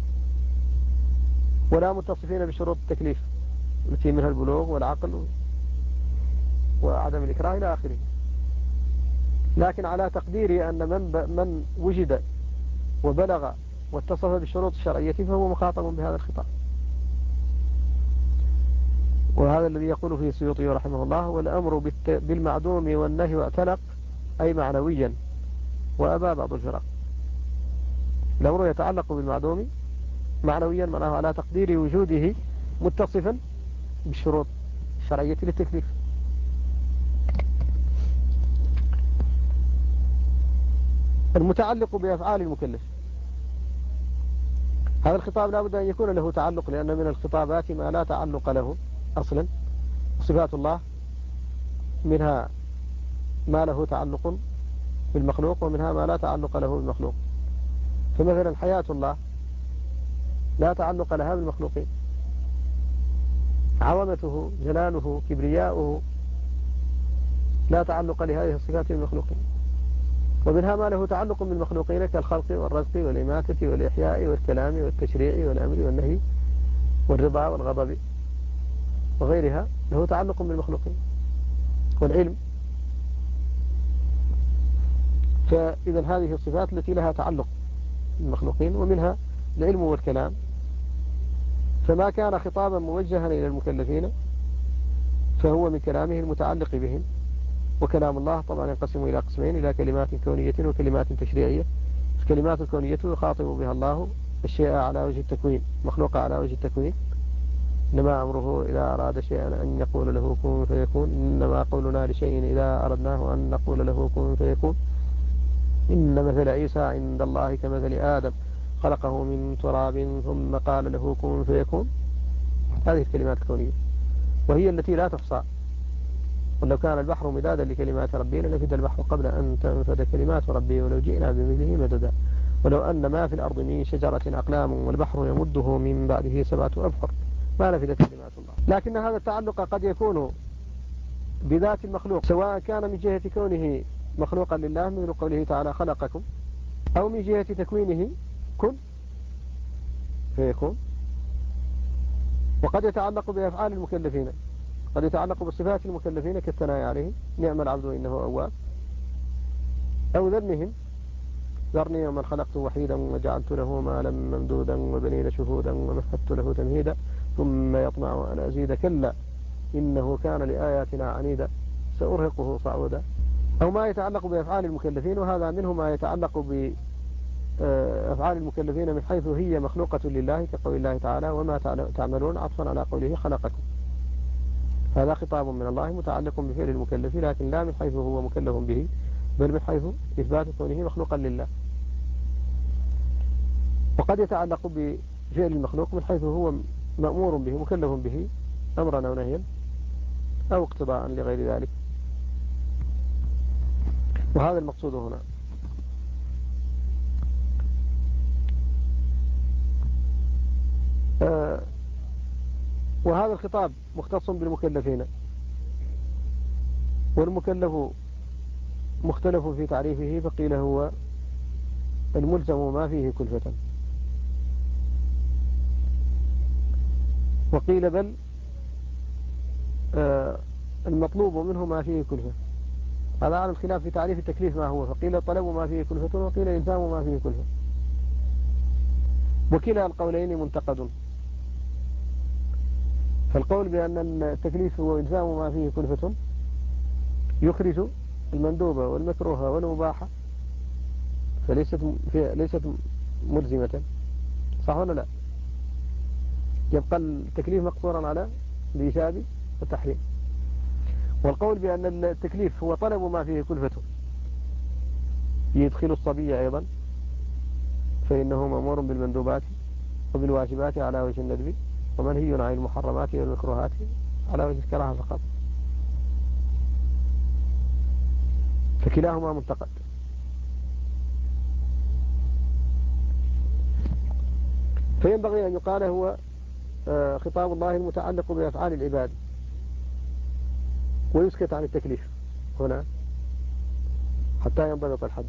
ولا متصفين بشروط التكليف التي منها البلوغ والعقل وعدم الإكراه إلى آخره، لكن على تقدير أن من وجد وبلغ واتصف بالشروط الشرعية فهو مخاطب بهذا الخطاب. وهذا الذي يقول فيه السيوطي رحمه الله: والأمر بالمعدوم والنهي اعتلق، أي معنويا، وأبى بعض الفرق. الأمر يتعلق بالمعدوم معنويا، معناه على تقدير وجوده متصفا بالشروط الشرعية للتكليف. المتعلق بأفعال المكلف، هذا الخطاب لا بد أن يكون له تعلق، لأن من الخطابات ما لا تعلق له أصلا. صفات الله منها ما له تعلق بالمخلوق، ومنها ما لا تعلق له بالمخلوق. فمثلا حياة الله لا تعلق لها بالمخلوقين، عظمته جلاله كبرياؤه لا تعلق لهذه الصفات بالمخلوقين. ومنها ما له تعلق بالمخلوقين كالخلق والرزق والإماتة والإحياء والكلام والتشريع والأمر والنهي والرضا والغضب وغيرها، له تعلق بالمخلوقين. والعلم، فإذا هذه الصفات التي لها تعلق بالمخلوقين، ومنها العلم والكلام. فما كان خطابا موجها إلى المكلفين فهو من كلامه المتعلق بهم. وكلام الله طبعا ينقسم إلى قسمين: إلى كلمات كونية وكلمات تشريعية. الكلمات الكونية يخاطب بها الله الشيء على وجه التكوين، مخلوق على وجه التكوين، إنما أمره إذا أراد شيئا أن يقول له كن فيكون، إنما قولنا لشيء إذا أردناه أن نقول له كن فيكون. إن مثل عيسى عند الله كمثل آدم خلقه من تراب ثم قال له كن فيكون. هذه الكلمات الكونية وهي التي لا تحصى. ولو كان البحر مدادا لكلمات ربي لنفد البحر قبل أن تنفد كلمات ربي ولو جئنا بمثله مددا. ولو أن ما في الأرض من شجرة أقلام والبحر يمده من بعده 7 أبحر ما نفدت كلمات الله. لكن هذا التعلق قد يكون بذات المخلوق، سواء كان من جهة كونه مخلوقا لله مثل قوله تعالى خلقكم، أو من جهة تكوينه كن فيكون. وقد يتعلق بأفعال المكلفين، قد يتعلق بصفات المكلفين كالثناء عليه نعم العبد إنه أواب، أو ذمهم ذرني ومن خلقت وحيدا وجعلت له مالا ممدودا وبنين شهودا ومهدت له تمهيدا ثم يطمع أن أزيد كلا إنه كان لآياتنا عنيدا سأرهقه صعودا. أو ما يتعلق بأفعال المكلفين، وهذا منه ما يتعلق بأفعال المكلفين من حيث هي مخلوقة لله كقول الله تعالى وما تعملون عطفا على قوله خلقكم. هذا خطاب من الله متعلق بفعل المكلف، لكن لا من حيث هو مكلف به، بل من حيث إثبات كونه مخلوقا لله. وقد يتعلق بفعل المخلوق من حيث هو مأمور به مكلف به أمرا أو نهيا أو اقتضاء لغير ذلك. وهذا المقصود هنا. وهذا الخطاب مختص بالمكلفين، والمكلف مختلف في تعريفه، فقيل هو الملزم ما فيه كلفة، وقيل بل المطلوب منه ما فيه كلفة. هذا على الخلاف في تعريف التكليف ما هو، فقيل طلب ما فيه كلفة وقيل إلزام ما فيه كلفة، وكلا القولين منتقد. فالقول بأن التكليف هو إلزام ما فيه كلفة يخرج المندوبة والمكروهة والمباحة، ليست ملزمة، صح ولا لا؟ يبقى التكليف مقصورا على الإيجاب والتحريم. والقول بأن التكليف هو طلب ما فيه كلفة يدخل الصبي أيضا، فإنه مأمور بالمندوبات وبالواجبات على وجه الندب، ومنهي عن المحرمات والمكروهات على وجه الكراهة فقط، فكلاهما منتقد. فينبغي أن يقال هو خطاب الله المتعلق بأفعال العباد، ويسكت عن التكليف هنا حتى ينضبط الحد.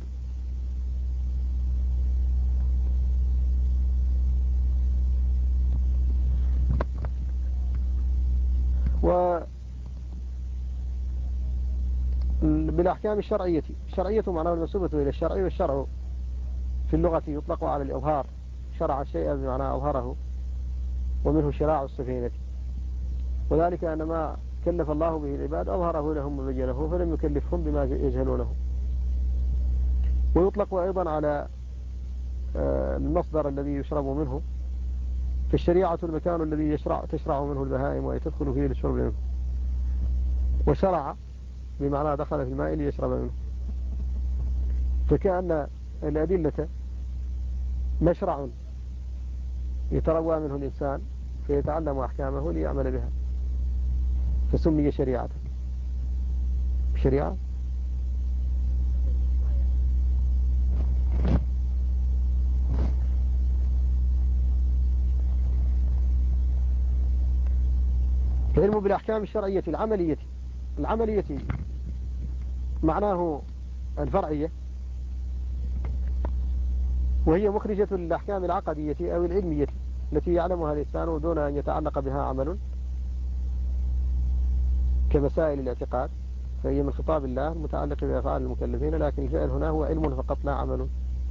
وبالأحكام الشرعية معناه المنسوبة إلى الشرع، والشرع في اللغة يطلق على الإظهار، شرع الشيء بمعنى أظهره، ومنه شراع السفينة، وذلك أن ما كلف الله به العباد أظهره لهم وبينه، فلم يكلفهم بما يجهلونه. ويطلق أيضا على المصدر الذي يشرب منه، في الشريعة المكان الذي تشرع منه البهائم وتدخل فيه للشرب منه، وشرع بمعنى دخل في الماء ليشرب منه، فكأن الأدلة مشرع يتروى منه الإنسان فيتعلم أحكامه ليعمل بها، فسمي شريعة. شريعة العلم بالأحكام الشرعية العملية معناه الفرعية، وهي مخرجة للأحكام العقدية أو العلمية التي يعلمها الإنسان دون أن يتعلق بها عمل، كمسائل الاعتقاد، فهي من خطاب الله المتعلق بأفعال المكلفين، لكن الفعل هنا هو علم فقط لا عمل.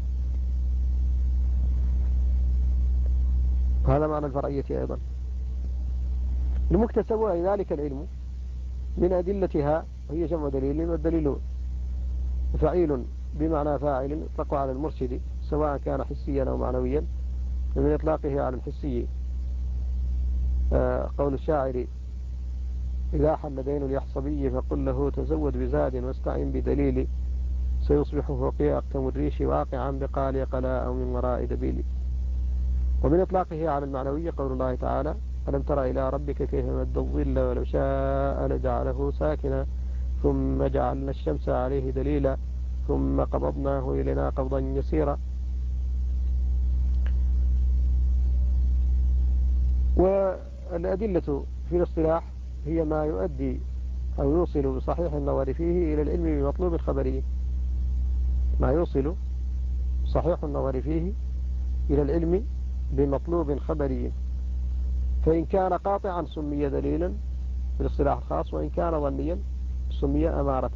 هذا معنى الفرعية أيضا. المكتسب ذلك العلم من أدلتها، وهي جمع دليل، والدليل فعيل بمعنى فاعل يطلق على المرشد سواء كان حسيا أو معنويا، من إطلاقه على الحسي قول الشاعر: إذا حل دين اليحصبي فقل له تزود بزاد واستعن بدليل، سيصبح فوقي أقتم الريش واقعا بقال قلاء من وراء دبيل. ومن إطلاقه على المعنوية قول الله تعالى: ألم تر إلى ربك كيف مد الظل ولو شاء لجعله ساكنا ثم جعلنا الشمس عليه دليلا ثم قبضناه إلينا قبضا يسيرا. والأدلة في الاصطلاح هي ما يؤدي أو يوصل بصحيح النظر فيه إلى العلم بمطلوب خبري، ما يوصل صحيح النظر فيه إلى العلم بمطلوب خبري، فإن كان قاطعا سمي دليلا في الاصطلاح الخاص، وإن كان ظنيا سمي أمارة.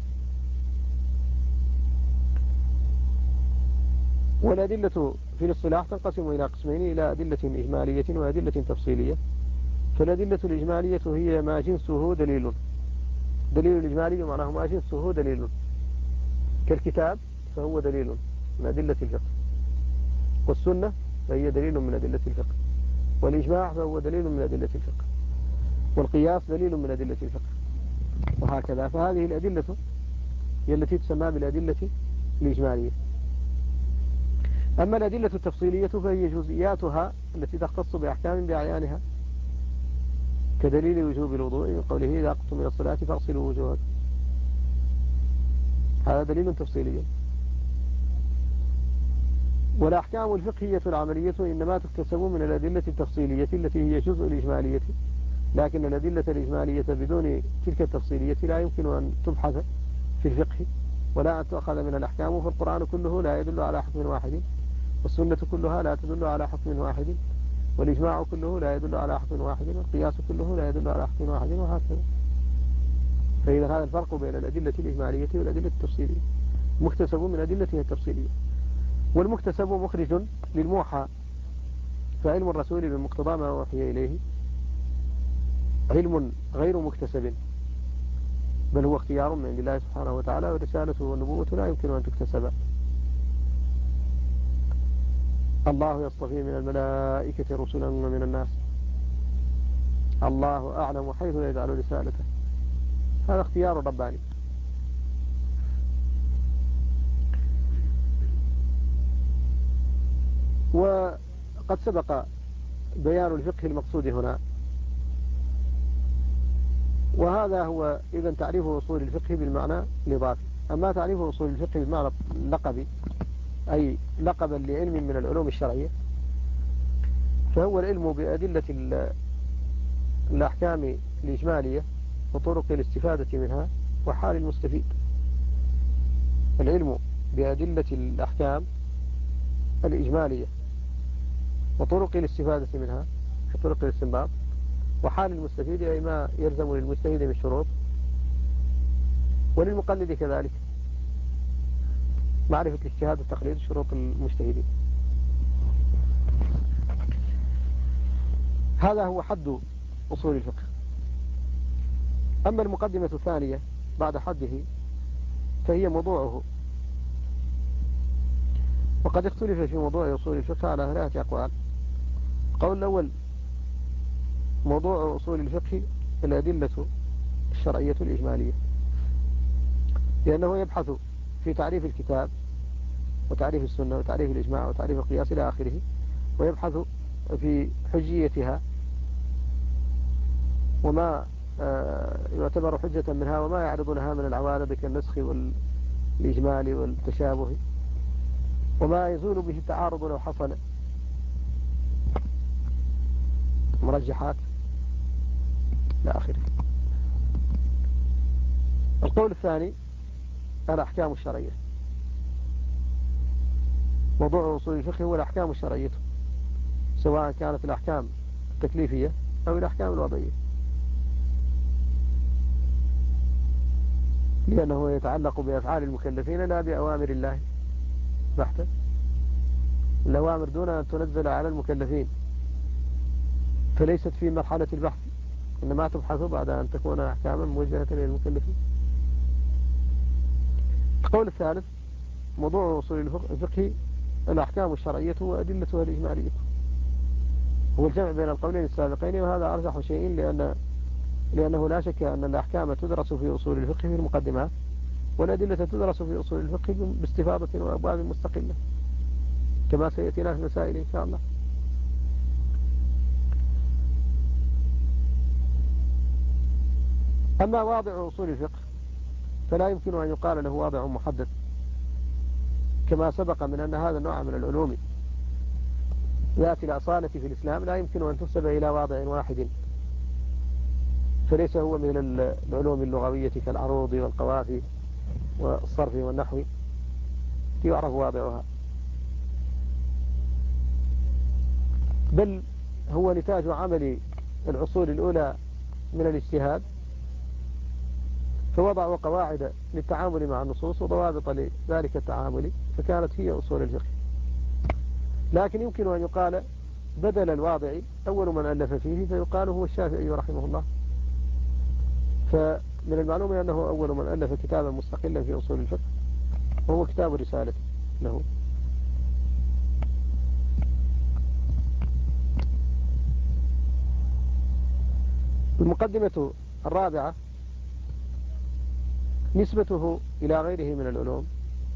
والأدلة في الاصطلاح تنقسم إلى قسمين: إلى أدلة إجمالية وأدلة تفصيلية. فالأدلة الإجمالية هي ما جنسه دليل. دليل الإجمالي معناه ما جنسه دليل، كالكتاب فهو دليل من أدلة الفقه، والسنة فهي دليل من أدلة الفقه، والإجماع فهو دليل من أدلة الفقه، والقياس دليل من أدلة الفقه، وهكذا. فهذه الأدلة هي التي تسمى بالأدلة الإجمالية. أما الأدلة التفصيلية فهي جزئياتها التي تختص بأحكام بعيانها، كدليل وجوب الوضوء من قوله: إذا قمتم إلى الصلاة فاغسلوا وجوهكم، هذا دليل تفصيلي. والأحكام الفقهية العملية إنما تكتسب من الأدلة التفصيلية التي هي جزء الإجمالية، لكن الأدلة الإجمالية بدون تلك التفصيلية لا يمكن أن تبحث في الفقه ولا أن تؤخذ من الأحكام. فالقرآن كله لا يدل على حكم واحد، والسنة كلها لا تدل على حكم واحد، والإجماع كله لا يدل على حكم واحد، والقياس كله لا يدل على حكم واحد، وهكذا. فإذا هذا الفرق بين الأدلة الإجمالية والأدلة التفصيلية، مكتسب من أدلتها التفصيلية. والمكتسب مخرج للموحى، فعلم الرسول بمقتضى ما وحي إليه علم غير مكتسب، بل هو اختيار من عند الله سبحانه وتعالى، والرسالة والنبوة لا يمكن أن تكتسب. الله يصطفي من الملائكة رسلا ومن الناس، الله أعلم حيث يجعل رسالته، هذا اختيار رباني. وقد سبق بيان الفقه المقصود هنا، وهذا هو إذا تعريف أصول الفقه بالمعنى الإضافي. أما تعريف أصول الفقه بالمعنى اللقبي، أي لقبا لعلم من العلوم الشرعية، فهو العلم بأدلة الأحكام الإجمالية وطرق الاستفادة منها وحال المستفيد. العلم بأدلة الأحكام الإجمالية وطرق الاستفادة منها كطرق الاستنباط، وحال المستفيد أي ما يلزم للمجتهد من شروط، وللمقلد كذلك معرفة الاجتهاد والتقليد شروط المجتهدين. هذا هو حد أصول الفقه. أما المقدمة الثانية بعد حده فهي موضوعه، وقد اختلف في موضوع أصول الفقه على 3 أقوال. القول الأول: موضوع أصول الفقه الأدلة الشرعية الإجمالية، لأنه يبحث في تعريف الكتاب وتعريف السنة وتعريف الإجماع وتعريف القياس إلى آخره، ويبحث في حجيتها وما يعتبر حجة منها وما يعرض لها من العوارض كالنسخ والإجمال والتشابه، وما يزول به التعارض لو حصل، مرجحات إلى آخره. القول الثاني: الأحكام الشرعية. موضوع أصول الفقه هو الأحكام الشرعية، سواء كانت الأحكام التكليفية أو الأحكام الوضعية، لأنه يتعلق بأفعال المكلفين لا بأوامر الله بحتة. الأوامر دون أن تنزل على المكلفين فليست في مرحلة البحث، إنما تبحث بعد أن تكون أحكاما موجهة للمكلفين. القول الثالث: موضوع أصول الفقه الأحكام الشرعية وأدلتها الإجمالية. هو الجمع بين القولين السابقين، وهذا أرجح شيء لأنه لا شك أن الأحكام تدرس في أصول الفقه في المقدمات، والأدلة تدرس في أصول الفقه باستفاضة وأبواب مستقلة كما سيأتينا في المسائل إن شاء الله. أما واضع أصول الفقه فلا يمكن أن يقال له واضع محدد، كما سبق من أن هذا النوع من العلوم ذات الأصالة في الإسلام لا يمكن أن تحسب إلى واضع واحد، فليس هو من العلوم اللغوية كالعروض والقوافي والصرف والنحو يعرف واضعها، بل هو نتاج عمل العصور الأولى من الاجتهاد، فوضعوا قواعد للتعامل مع النصوص وضوابط لذلك التعامل، فكانت هي أصول الفقه. لكن يمكن أن يقال بدل الواضع أول من ألف فيه فيقال هو الشافعي رحمه الله، فمن المعلوم أنه أول من ألف كتابا مستقلا في أصول الفقه، وهو كتاب الرسالة له. المقدمة الرابعة نسبته إلى غيره من العلوم،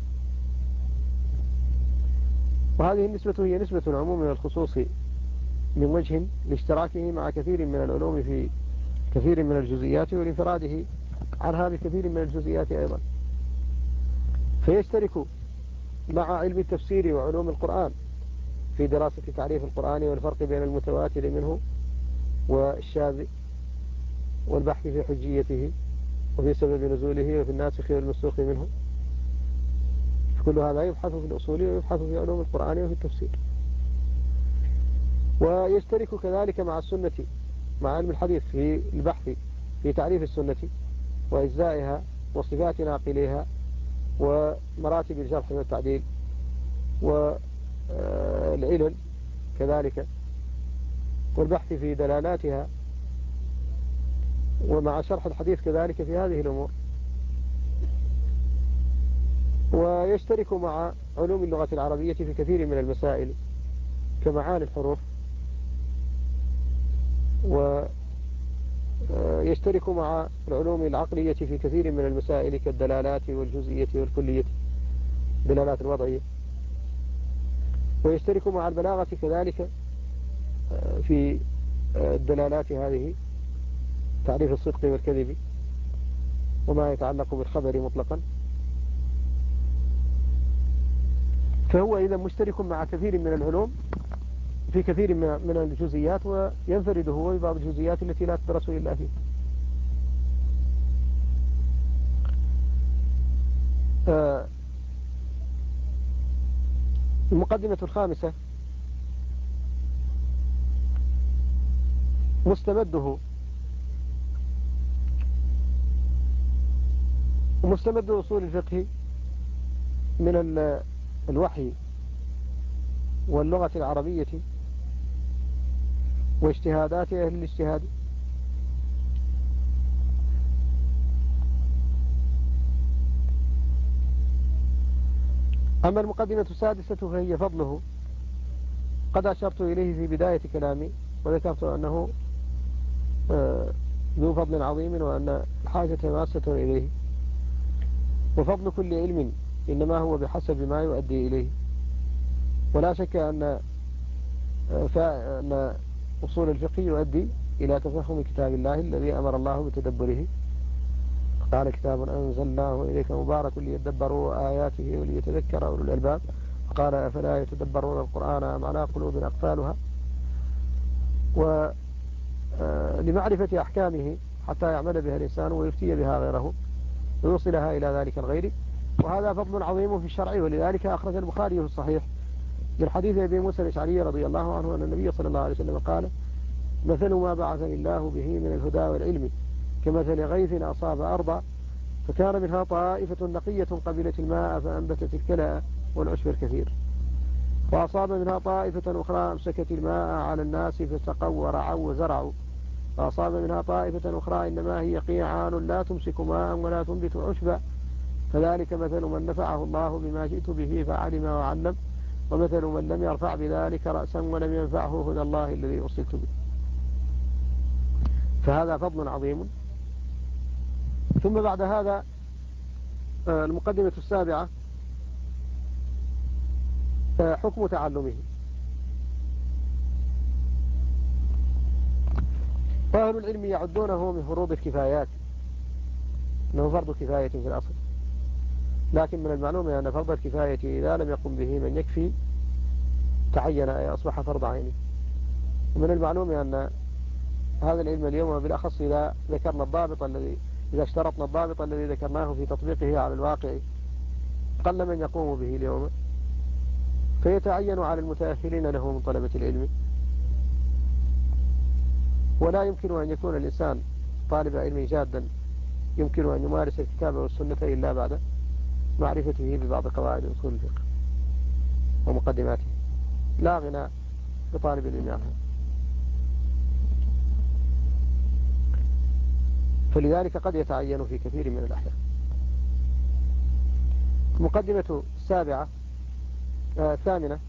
وهذه النسبة هي نسبة العموم من الخصوص من وجه لاشتراكه مع كثير من العلوم في كثير من الجزئيات، ولانفراده عنها بكثير من الجزئيات أيضا، فيشترك مع علم التفسير وعلوم القرآن في دراسة تعريف القرآن والفرق بين المتواتر منه والشاذ، والبحث في حجيته وفي سبب نزوله وفي الناسخ والمنسوخ منه، كل هذا يبحث في الأصول ويبحث في علوم القرآن وفي التفسير. ويشترك كذلك مع السنة، مع علم الحديث في البحث في تعريف السنة وإجزائها وصفات ناقليها ومراتب الجرح والتعديل والعلل كذلك، والبحث في دلالاتها، ومع شرح الحديث كذلك في هذه الأمور. ويشترك مع علوم اللغة العربية في كثير من المسائل كمعاني الحروف، ويشترك مع العلوم العقلية في كثير من المسائل كالدلالات والجزئية والكلية، دلالات الوضعية. ويشترك مع البلاغة كذلك في الدلالات هذه، تعريف الصدق والكذب وما يتعلق بالخبر مطلقا. فهو إذا مشترك مع كثير من العلوم في كثير من الجزئيات، وينفرد هو ببعض الجزئيات التي لا تدرس إلا فيه. المقدمة الخامسة مستمد أصول الفقه من الوحي واللغة العربية واجتهادات أهل الاجتهاد. أما المقدمة السادسة فهي فضله، قد أشرت إليه في بداية كلامي وذكرت أنه ذو فضل عظيم وأن الحاجة ماسة إليه. وفضل كل علم إنما هو بحسب ما يؤدي إليه، ولا شك أن أصول الفقه يؤدي إلى تفهم كتاب الله الذي أمر الله بتدبره، قال كتاب أنزلناه إليك مبارك ليدبروا آياته وليتذكر أولو الألباب، قال أفلا يتدبرون القرآن أم على قلوب أقفالها. ولمعرفة أحكامه حتى يعمل بها الإنسان ويفتي بها غيره ويوصلها إلى ذلك الغير، وهذا فضل عظيم في الشرع. ولذلك أخرج البخاري في الصحيح من حديث أبي موسى الأشعري رضي الله عنه أن النبي صلى الله عليه وسلم قال: مثل ما بعثني الله به من الهدى والعلم كمثل غيث أصاب أرضا فكان منها طائفة نقية قبلت الماء فأنبتت الكلى والعشب الكثير، وأصاب منها طائفة أخرى أمسكت الماء على الناس فسقوا ورعوا وزرعوا، وأصاب منها طائفة أخرى إنما هي قيعان لا تمسك ماء ولا تنبت عشبا، فذلك مثل من نفعه الله بما جئت به فعلم وعلم ومثل من لم يرفع بذلك رأسا ولم ينفعه هدى الله الذي أرسلت به. فهذا فضل عظيم. ثم بعد هذا المقدمة السابعة حكم تعلمه. فأهل العلم يعدونه من فروض الكفايات، أنه فرض كفاية في الأصل، لكن من المعلوم أن فرض الكفاية إذا لم يقم به من يكفي تعين أي أصبح فرض عيني. ومن المعلوم أن هذا العلم اليوم بالأخص إذا ذكرنا الضابط الذي إذا اشترطنا الضابط الذي ذكرناه في تطبيقه على الواقع قل من يقوم به اليوم، فيتعين على المتأهلين له من طلبة العلم. ولا يمكن أن يكون الإنسان طالب علم جادا يمكن أن يمارس الكتاب والسنة إلا بعد معرفته ببعض قواعد أصول الفقه ومقدماته، لا غنى بطالب العلم عنها. فلذلك قد يتعين في كثير من الأحيان. المقدمة السابعة الثامنة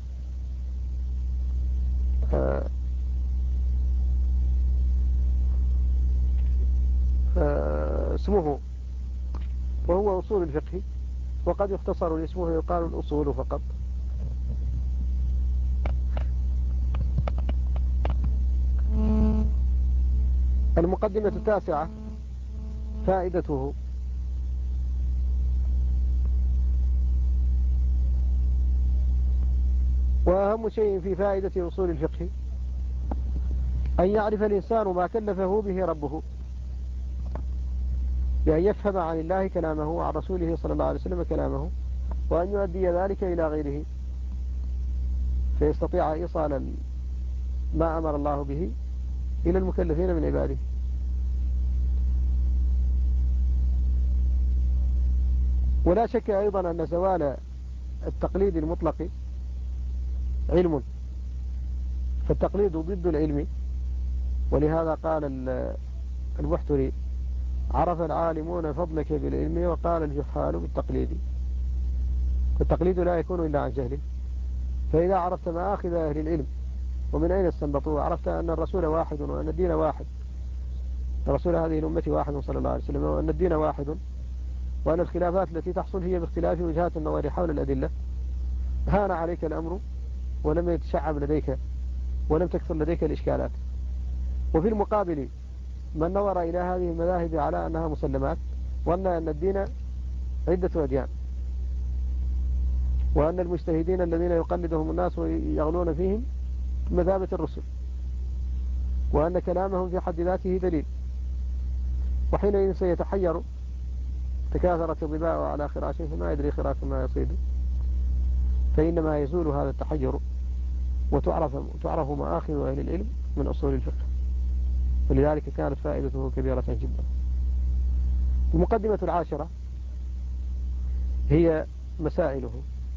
اسمه وهو أصول الفقه، وقد يختصر اسمه يقال الأصول فقط. المقدمة التاسعة فائدته. وأهم شيء في فائدة أصول الفقه أن يعرف الإنسان ما كلفه به ربه، بأن يفهم عن الله كلامه وعن رسوله صلى الله عليه وسلم كلامه، وأن يؤدي ذلك إلى غيره، فيستطيع إيصال ما أمر الله به إلى المكلفين من عباده. ولا شك أيضا أن زوال التقليد المطلق علم، فالتقليد ضد العلم. ولهذا قال البحتري: عرف العالمون فضلك بالعلم وقال الجحال بالتقليد. التقليد لا يكون إلا عن جهل. فإذا عرفت مآخذ أهل العلم ومن أين استنبطوا، عرفت أن الرسول واحد وأن الدين واحد، رسول هذه الأمة واحد صلى الله عليه وسلم، وأن الدين واحد، وأن الخلافات التي تحصل هي باختلاف وجهات النظر حول الأدلة، هان عليك الأمر ولم يتشعب لديك ولم تكثر لديك الإشكالات. وفي المقابل من نظر إلى هذه المذاهب على أنها مسلمات، وأن الدين عدة أديان، وأن المجتهدين الذين يقلدهم الناس ويغلون فيهم مثابة الرسل، وأن كلامهم في حد ذاته دليل، وحينئذ سيتحير. تكاثرت الظباء على خراشه فما يدري خراش ما يصيد. فإنما يزول هذا التحير وتعرف مآخذ أهل العلم من أصول الفقه، ولذلك كانت فائدته كبيرة جدا. المقدمة العاشرة هي مسائله.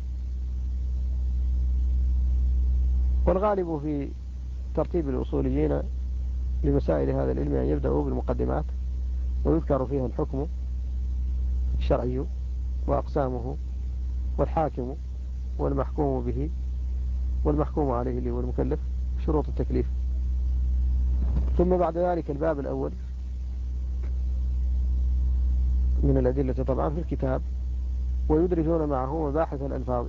والغالب في ترتيب الأصوليين لمسائل هذا العلم أن يبدأوا بالمقدمات، ويذكر فيها الحكم الشرعي وأقسامه والحاكم والمحكوم به والمحكوم عليه اللي هو المكلف، شروط التكليف. ثم بعد ذلك الباب الأول من الأدلة طبعا في الكتاب، ويدرجون معه مباحث الألفاظ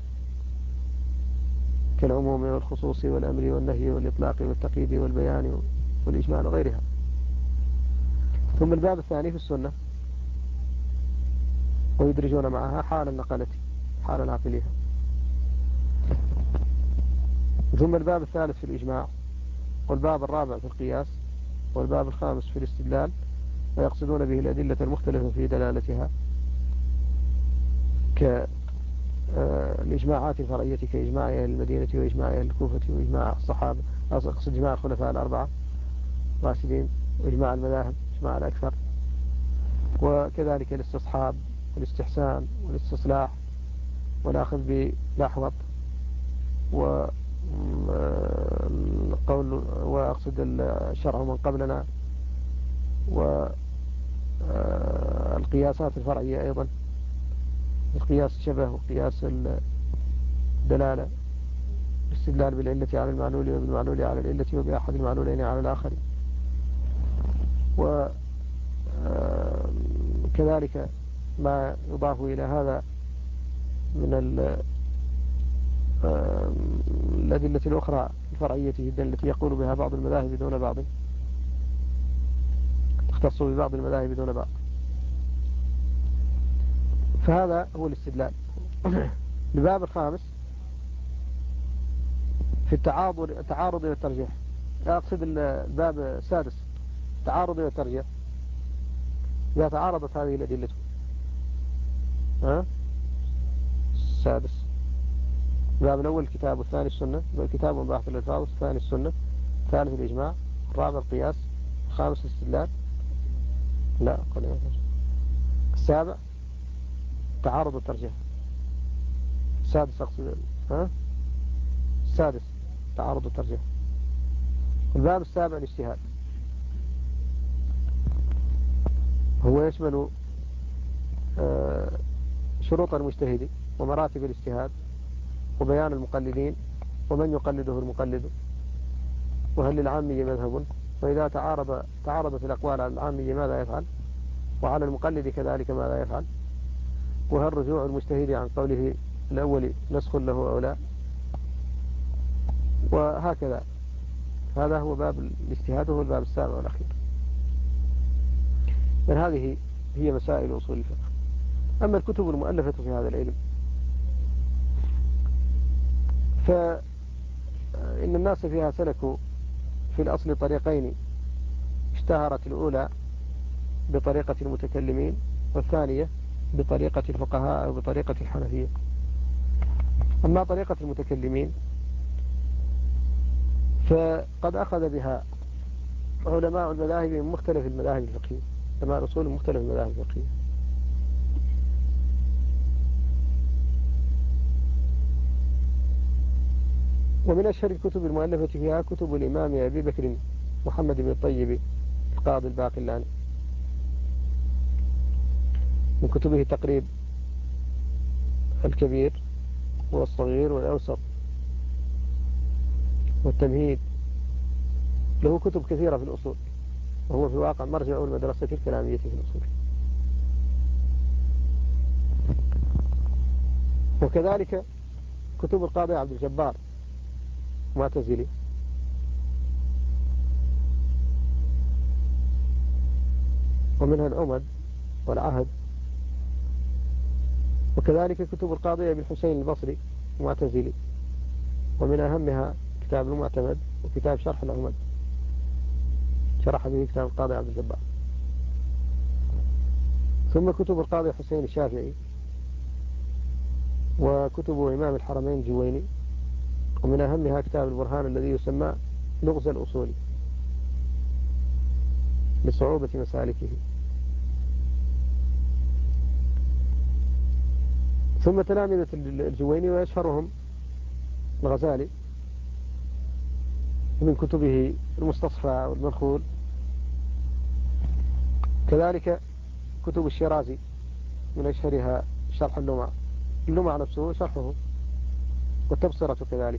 كالعموم والخصوص والأمر والنهي والإطلاق والتقييد والبيان والإجمال وغيرها. ثم الباب الثاني في السنة، ويدرجون معها حال النقلة حال العقلية. ثم الباب الثالث في الإجماع، والباب الرابع في القياس، والباب الخامس في الاستدلال، ويقصدون به الأدلة المختلفة في دلالتها كالإجماعات الفرعية كإجماع أهل المدينة وإجماع أهل الكوفة وإجماع الصحابة، أقصد إجماع الخلفاء الأربعة راشدين، وإجماع المذاهب إجماع الأكثر، وكذلك الاستصحاب والاستحسان والاستصلاح والأخذ بالأحوط، والقول وأقصد الشرع من قبلنا، والقياسات الفرعية أيضا، القياس الشبه وقياس الدلالة الاستدلال بالعلة على المعلول وبالمعلول على العلة وبأحد المعلولين على الآخر. وكذلك ما يضاف إلى هذا من الأدلة الأخرى الفرعية جدا التي يقول بها بعض المذاهب دون بعض، تختص ببعض المذاهب دون بعض. فهذا هو الاستدلال. الباب الخامس في التعارض والترجيح، أقصد الباب السادس تعارض والترجيح. إذا تعارضت هذه الأدلة السادس، الباب الأول الكتاب، والثاني السنة، الكتاب وباحث الألفاظ، والثاني السنة، الثالث الإجماع، الرابع القياس، الخامس الاستدلال، لا قل السابع تعارض والترجيح. السادس أقصد السادس تعارض والترجيح. الباب السابع الاجتهاد، هو يشمل شروط المجتهد ومراتب الاجتهاد وبيان المقلدين ومن يقلده المقلد، وهل للعامي مذهب، وإذا تعارضت الأقوال على العامي ماذا يفعل، وعلى المقلد كذلك ماذا يفعل، وهل رجوع المجتهد عن قوله الأول نسخ له أو لا، وهكذا. هذا هو باب الاجتهاد، وهو الباب السابع والأخير. من هذه هي مسائل أصول الفقه. أما الكتب المؤلفة في هذا العلم فإن الناس فيها سلكوا في الأصل طريقين، اشتهرت الأولى بطريقة المتكلمين، والثانية بطريقة الفقهاء أو بطريقة الحنفية. أما طريقة المتكلمين فقد أخذ بها علماء المذاهب من مختلف المذاهب الفقهية، علماء الأصول من مختلف المذاهب الفقهية. ومن أشهر الكتب المؤلفة فيها كتب الإمام أبي بكر محمد بن الطيب القاضي الباقلاني، من كتبه تقريب الكبير والصغير والأوسط والتمهيد. له كتب كثيرة في الأصول، وهو في واقع مرجع المدرسة الكلامية في الأصول. وكذلك كتب القاضي عبد الجبار معتزلي، ومنها العمد والعهد. وكذلك كتب القاضي أبي الحسين البصري معتزلي، ومن أهمها كتاب المعتمد وكتاب شرح العمد، شرح به كتاب القاضي عبد الجبار. ثم كتب القاضي حسين الشافعي، وكتب إمام الحرمين الجويني، ومن أهمها كتاب البرهان الذي يسمى لغز الأصول لصعوبة مسالكه. ثم تلامذة الجويني ويشهرهم الغزالي من كتبه المستصفى والمنخول. كذلك كتب الشيرازي من أشهرها شرح اللمع، اللمع نفسه شرحه، والتبصرة كذلك.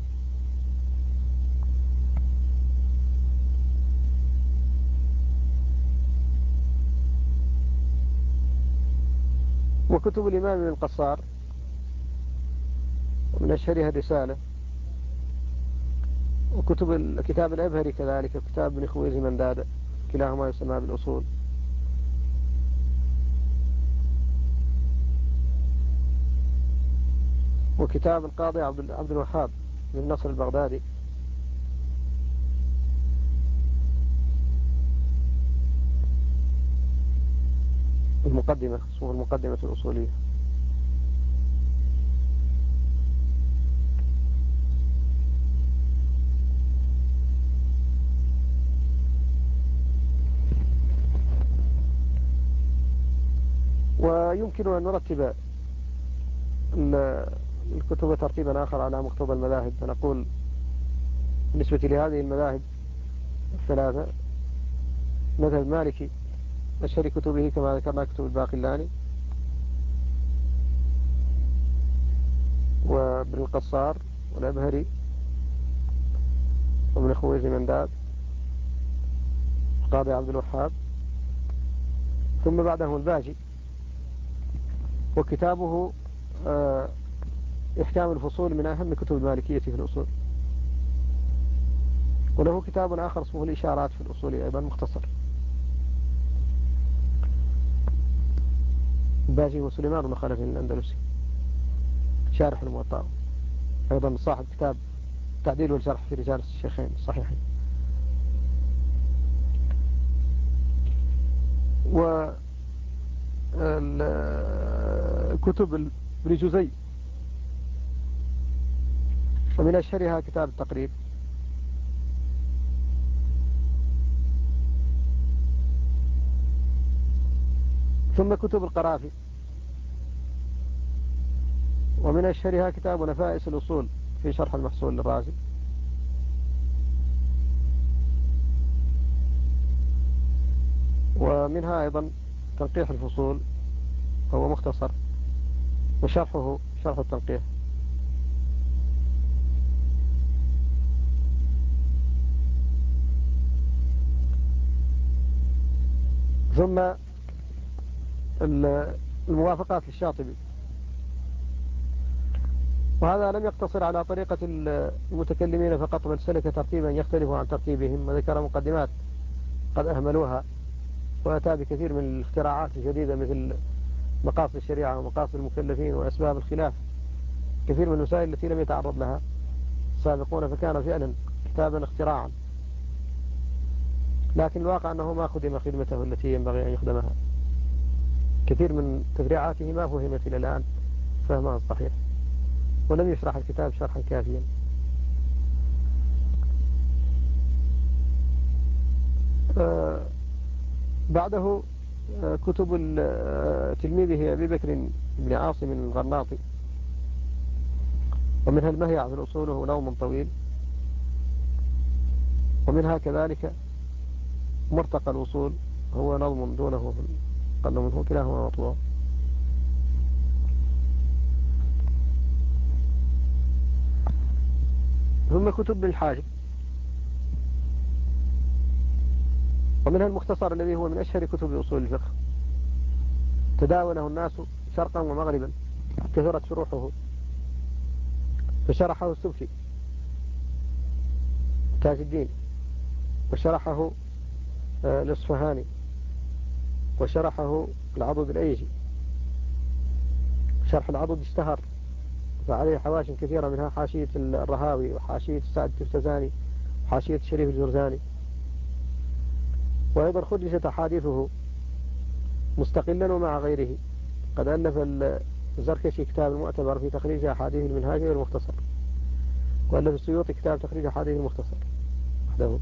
وكتب الإمام ابن القصار من أشهرها الرسالة، وكتب كتاب الأبهري كذلك، وكتاب ابن خويز مندادة، كلاهما يسمى بالأصول. وكتاب القاضي عبد الوهاب بن نصر البغدادي، المقدمة اسمه المقدمة الأصولية. ويمكن أن نرتب الكتب ترتيبا آخر على مقتضى المذاهب، فنقول بالنسبة لهذه المذاهب الثلاثة: مذهب المالكي أشهر كتبه كما ذكرنا كتب الباقلاني وابن القصار والأبهري ومن خويز منداد القاضي عبد الوهاب، ثم بعده الباجي، وكتابه إحكام الفصول من أهم كتب المالكية في الأصول. وله كتاب آخر اسمه الإشارات في الأصول أيضا مختصر. الباجي وسليمان بن خلف الأندلسي شارح الموطأ، أيضا صاحب كتاب تعديل والشرح في رجال الشيخين الصحيحين. وكتب ابن جزي، ومن أشهرها كتاب التقريب، ثم كتب القرافي، ومن أشهرها كتاب نفائس الأصول في شرح المحصول للرازي، ومنها أيضا تنقيح الفصول هو مختصر، وشرحه شرح التنقيح. ثم الموافقات للشاطبي، وهذا لم يقتصر على طريقة المتكلمين فقط، بل سلك ترتيبا يختلف عن ترتيبهم، وذكر مقدمات قد أهملوها، وأتى بكثير من الاختراعات الجديدة مثل مقاصد الشريعة ومقاصد المكلفين وأسباب الخلاف، كثير من المسائل التي لم يتعرض لها السابقون، فكان فعلا كتابا اختراعا، لكن الواقع أنه ما خدم خدمته التي ينبغي أن يخدمها. كثير من تفريعاته ما فهمت إلى الآن فهمها الصحيح، ولم يشرح الكتاب شرحا كافيا. بعده كتب تلميذه أبي بكر بن عاصم الغرناطي، ومنها المهيع في الأصول وهو نوم طويل، ومنها كذلك مرتقى الوصول هو نظم دونه قل منه، كلاهما مطبوع. ثم كتب الحاجب، ومنها المختصر الذي هو من أشهر كتب أصول الفقه، تداوله الناس شرقا ومغربا، كثرت شروحه، فشرحه السبكي تاج الدين، وشرحه الإصفهاني، وشرحه العضد الأيجي. شرح العضد اشتهر، فعليه حواشي كثيرة، منها حاشية الرهاوي، وحاشية السعد التفتزاني، وحاشية الشريف الجرزاني. وأيضا خرجت أحاديثه مستقلا ومع غيره، قد ألف الزركشي كتاب المعتبر في تخريج أحاديث المنهاج والمختصر، وألف السيوطي كتاب تخريج أحاديث المختصر وحده.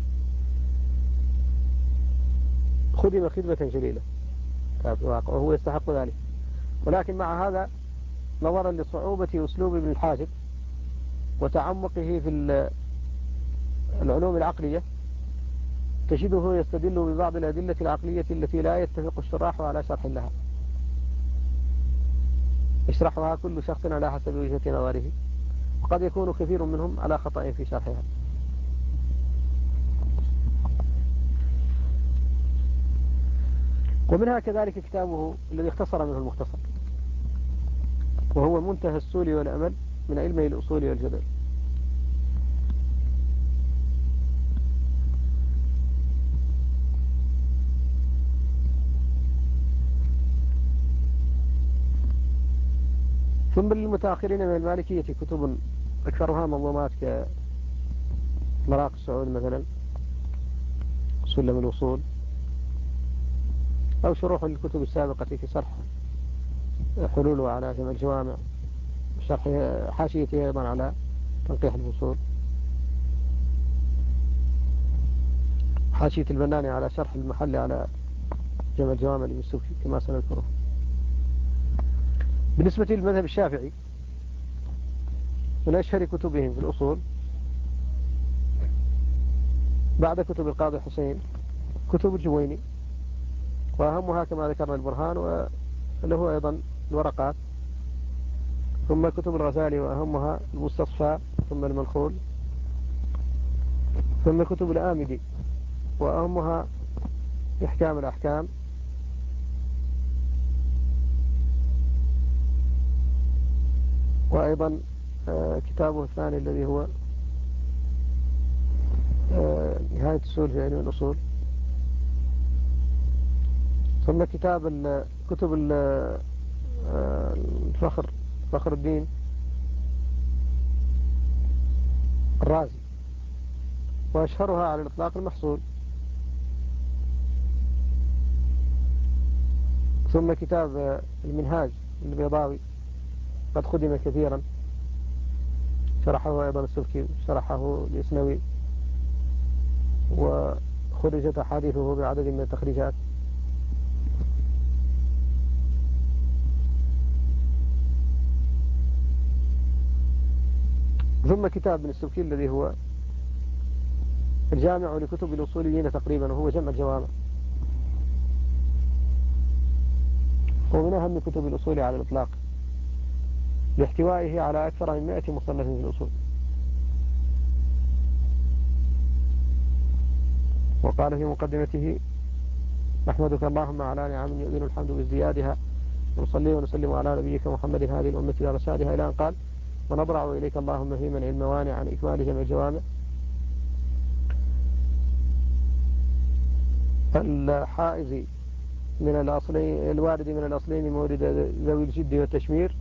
خدم خدمة جليلة في الواقع، وهو يستحق ذلك. ولكن مع هذا، نظرا لصعوبة أسلوب ابن الحاجب وتعمقه في العلوم العقلية، تجده يستدل ببعض الأدلة العقلية التي لا يتفق الشراح على شرح لها، يشرحها كل شخص على حسب وجهة نظره، وقد يكون كثير منهم على خطأ في شرحها. ومنها كذلك كتابه الذي اختصر منه المختصر، وهو منتهى السول والأمل من علمي الأصول والجدل. ثم للمتأخرين من المالكية كتب أكثرها منظومات كمراق السعود مثلا، سلم الوصول، أو شروح الكتب السابقة في شرح حلوله على جمع الجوامع، شرح حاشيته أيضا على تنقيح الفصول، حاشية البناني على شرح المحل على جمع الجوامع للسبكي كما سنذكره. بالنسبة للمذهب الشافعي، من أشهر كتبهم في الأصول بعد كتب القاضي حسين كتب الجويني، وأهمها كما ذكرنا البرهان، وله أيضا الورقات، ثم كتب الغزالي وأهمها المستصفى، ثم المنخول، ثم كتب الآمدي وأهمها إحكام الأحكام، وأيضا كتابه الثاني الذي هو نهاية الأصول في علم الأصول. ثم كتب فخر الدين الرازي، وأشهرها على الإطلاق المحصول. ثم كتاب المنهاج البيضاوي قد خدم كثيرا، شرحه أيضا السبكي، شرحه الإسنوي، وخرجت أحاديثه بعدد من التخريجات. ثم كتاب ابن السبكي الذي هو الجامع لكتب الأصوليين تقريبا، وهو جمع الجوامع، هو من أهم كتب الأصول على الإطلاق لاحتوائه على أكثر من 100 مصنف في الأصول. وقال في مقدمته: نحمدك اللهم على نعم يؤذن الحمد بازديادها، ونصلي ونسلم على نبيك محمد هذه الأمة ورشادها، إلى أن قال: ونضرع إليك اللهم في منع الموانع عن إكمال جمع الجوامع. الحائز من الأصلين، الوارد من الأصلين مورد ذوي الجد والتشمير،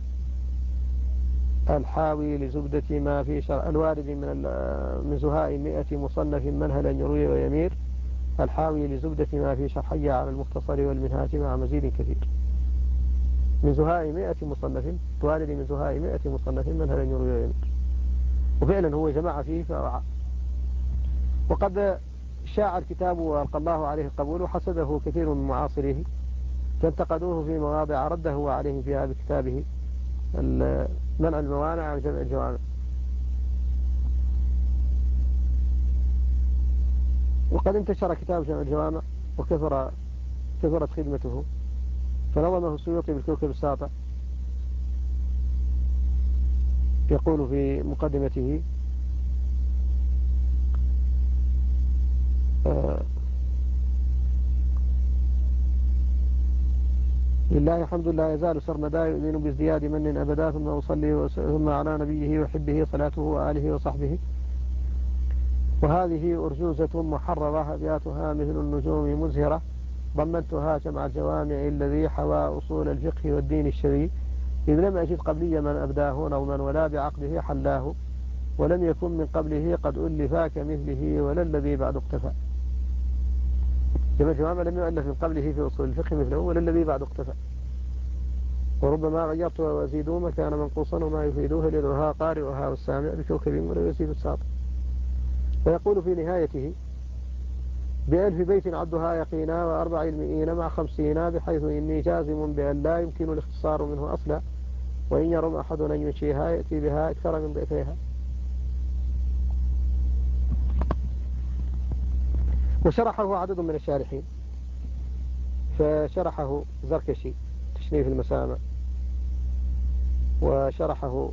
الحاوي لزبدة ما في شرع، الوارد من زهاء 100 مصنف منهلا يروي ويمير، الحاوي لزبدة ما في شرحية على المختصر والمنهاج مع مزيد كثير. من زهاء 100 مصنف، الوارد من زهاء 100 مصنف منهلا يروي ويمير. وفعلا هو جمع فيه فأوعى. وقد شاع الكتاب وألقى الله عليه القبول، وحسده كثير من معاصريه، فانتقدوه في مواضع رده عليهم فيها بكتابه منع الموانع عن جمع الجوامع. وقد انتشر كتاب جمع الجوامع وكثرت خدمته، فنظمه السيوطي بالكوكب الساطع، يقول في مقدمته: لله الحمد لا يزال سرمدا يؤمن بازدياد من أبدا، ثم أصلي ثم على نبيه وحبه صلاته وآله وصحبه. وهذه أرجوزة محررة أبياتها مثل النجوم مزهرة، ضمنتها جمع الجوامع الذي حوى أصول الفقه والدين الشرعي، إذ لم أجد قبلي من أبداه نظما ولا بعقله حلاه، ولم يكن من قبله قد ألفا كمثله ولا الذي بعد اقتفى. جمع الجوامع لم يؤلف من قبله في أصول الفقه مثله ولا الذي بعد اقتفى. وربما غيرت وأزيدوا ما كان منقوصا وما يفيدوه لذوها قارئها والسامع بكوكب ولا يزيد الساطع. ويقول في نهايته: ب1000 بيت عدها يقينا وأربع المئين مع 50، بحيث إني جازم بأن لا يمكن الاختصار منه أصلا، وإن يرم أحد أن ينشيها يأتي بها أكثر من ضعفها. وشرحه عدد من الشارحين، فشرحه زركشي تشريف المسامع، وشرحه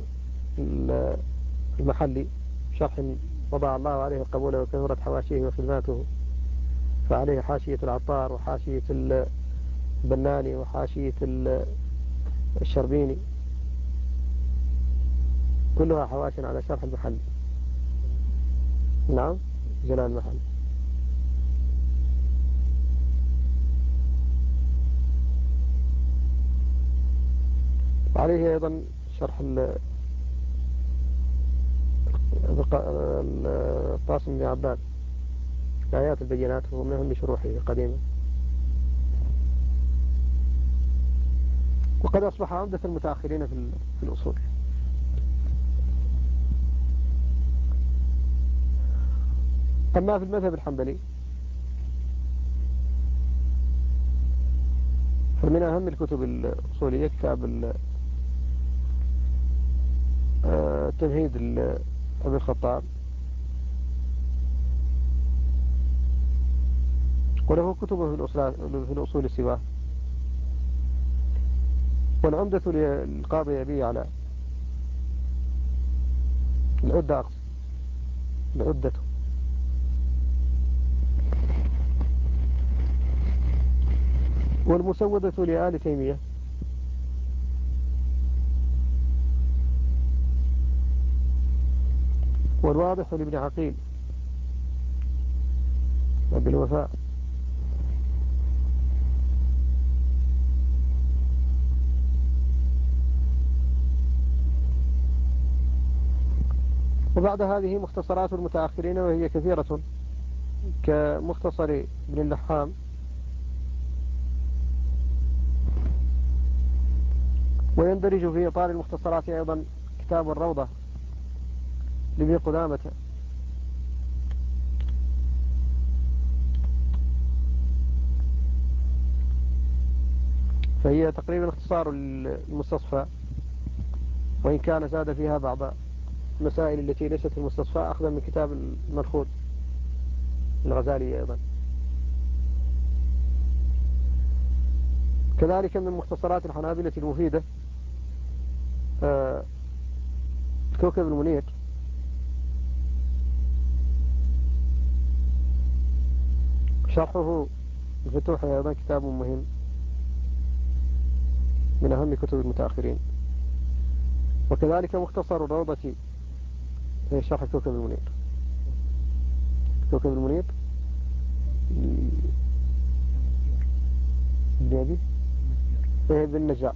المحلي شرح وضع الله عليه القبول وكثرت حواشيه وخدماته، فعليه حاشية العطار وحاشية البناني وحاشية الشربيني، كلها حواش على شرح المحلي. نعم، جلال المحلي. وعليه أيضا شرح القاسم بن عباد آيات البينات، هو من أهم شروحه قديما، وقد أصبح عمدة المتأخرين في الأصول. أما في المذهب الحنبلي فمن أهم الكتب الأصولية كتاب تمهيد ابن الخطاب، وله كتبه في الأصول سواه. والعمدة للقاضي أبي على العدة والمسودة لآل تيمية والواضح لابن عقيل بالوفاء. وبعد هذه مختصرات المتأخرين وهي كثيرة كمختصر ابن اللحام، ويندرج في إطار المختصرات أيضا كتاب الروضة لابن قدامة، فهي تقريبا اختصار المستصفى، وإن كان زاد فيها بعض المسائل التي ليست في المستصفى أخذا من كتاب المنخول الغزالي أيضا. كذلك من مختصرات الحنابلة المفيدة كوكب المنير، شرحه الفتوح أيضا كتاب مهم من أهم كتب المتأخرين. وكذلك مختصر الروضة في شرح كوكب المنير. كوكب المنير ابن أبي ابن النجار.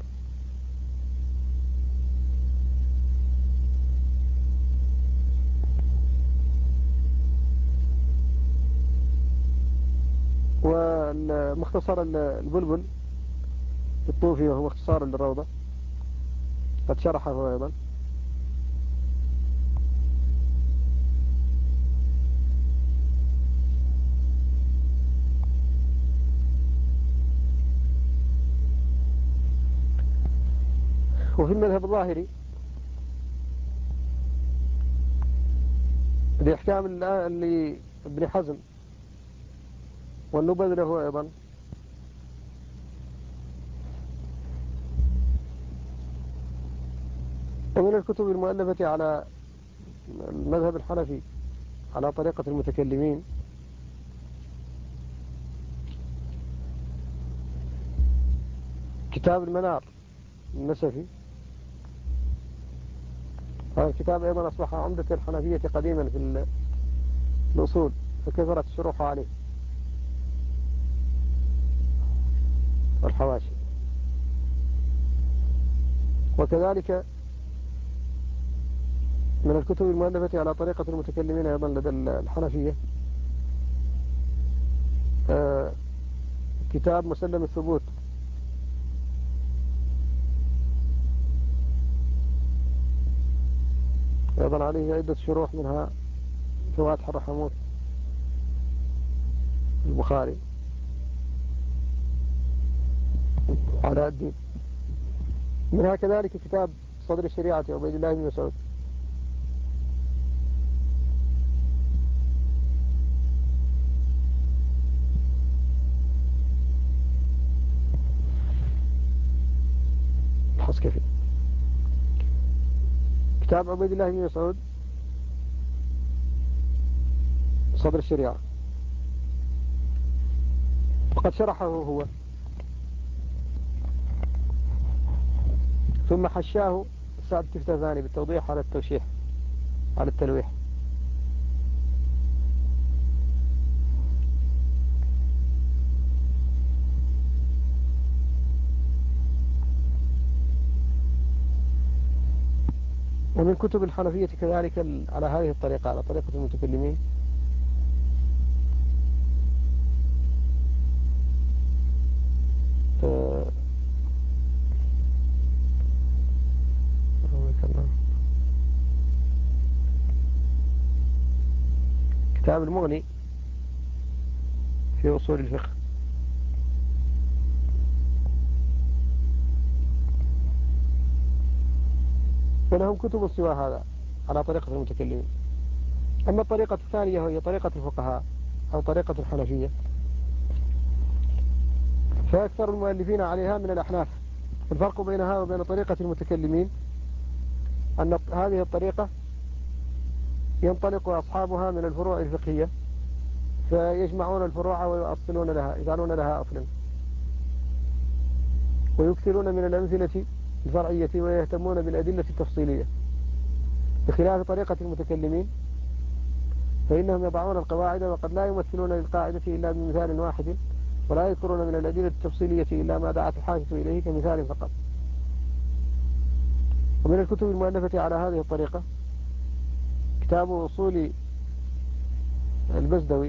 ومختصر البلبل الطوفي وهو اختصار للروضة قد شرحه أيضا. وفي المذهب الظاهري لإحكام اللي ابن حزم والنبذ له أيضا. ومن الكتب المؤلفة على المذهب الحنفي على طريقة المتكلمين كتاب المنار النسفي. هذا الكتاب أيضا أصبح عمدة الحنفية قديما في الأصول، فكثرت الشروح عليه والحواشي. وكذلك من الكتب المؤلفة على طريقة المتكلمين أيضا لدى الحنفية كتاب مسلم الثبوت أيضا عليه عدة شروح، منها فواتح الرحموت البخاري على الدين. منها كذلك كتاب صدر الشريعة عبيد الله بن مسعود. الحصكفي كتاب عبيد الله بن مسعود صدر الشريعة، وقد شرحه هو ثم حشاه سعد التفتازاني بالتوضيح على التوشيح على التلويح. ومن كتب الحنفية كذلك على هذه الطريقة، على طريقة المتكلمين، كتاب المغني في أصول الفقه. ولهم كتب سوى هذا على طريقة المتكلمين. أما الطريقة الثانية وهي طريقة الفقهاء أو طريقة الحنفية فأكثر المؤلفين عليها من الأحناف. الفرق بينها وبين طريقة المتكلمين أن هذه الطريقة ينطلق أصحابها من الفروع الفقهية فيجمعون الفروع ويؤصلون لها، يجعلون لها أصلا. ويكثرون من الأمثلة الفرعية ويهتمون بالأدلة التفصيلية، بخلاف طريقة المتكلمين فإنهم يضعون القواعد وقد لا يمثلون للقاعدة إلا بمثال واحد، ولا يذكرون من الأدلة التفصيلية إلا ما دعت الحاجة إليه كمثال فقط. ومن الكتب المؤلفة على هذه الطريقة كتاب أصول البزدوي،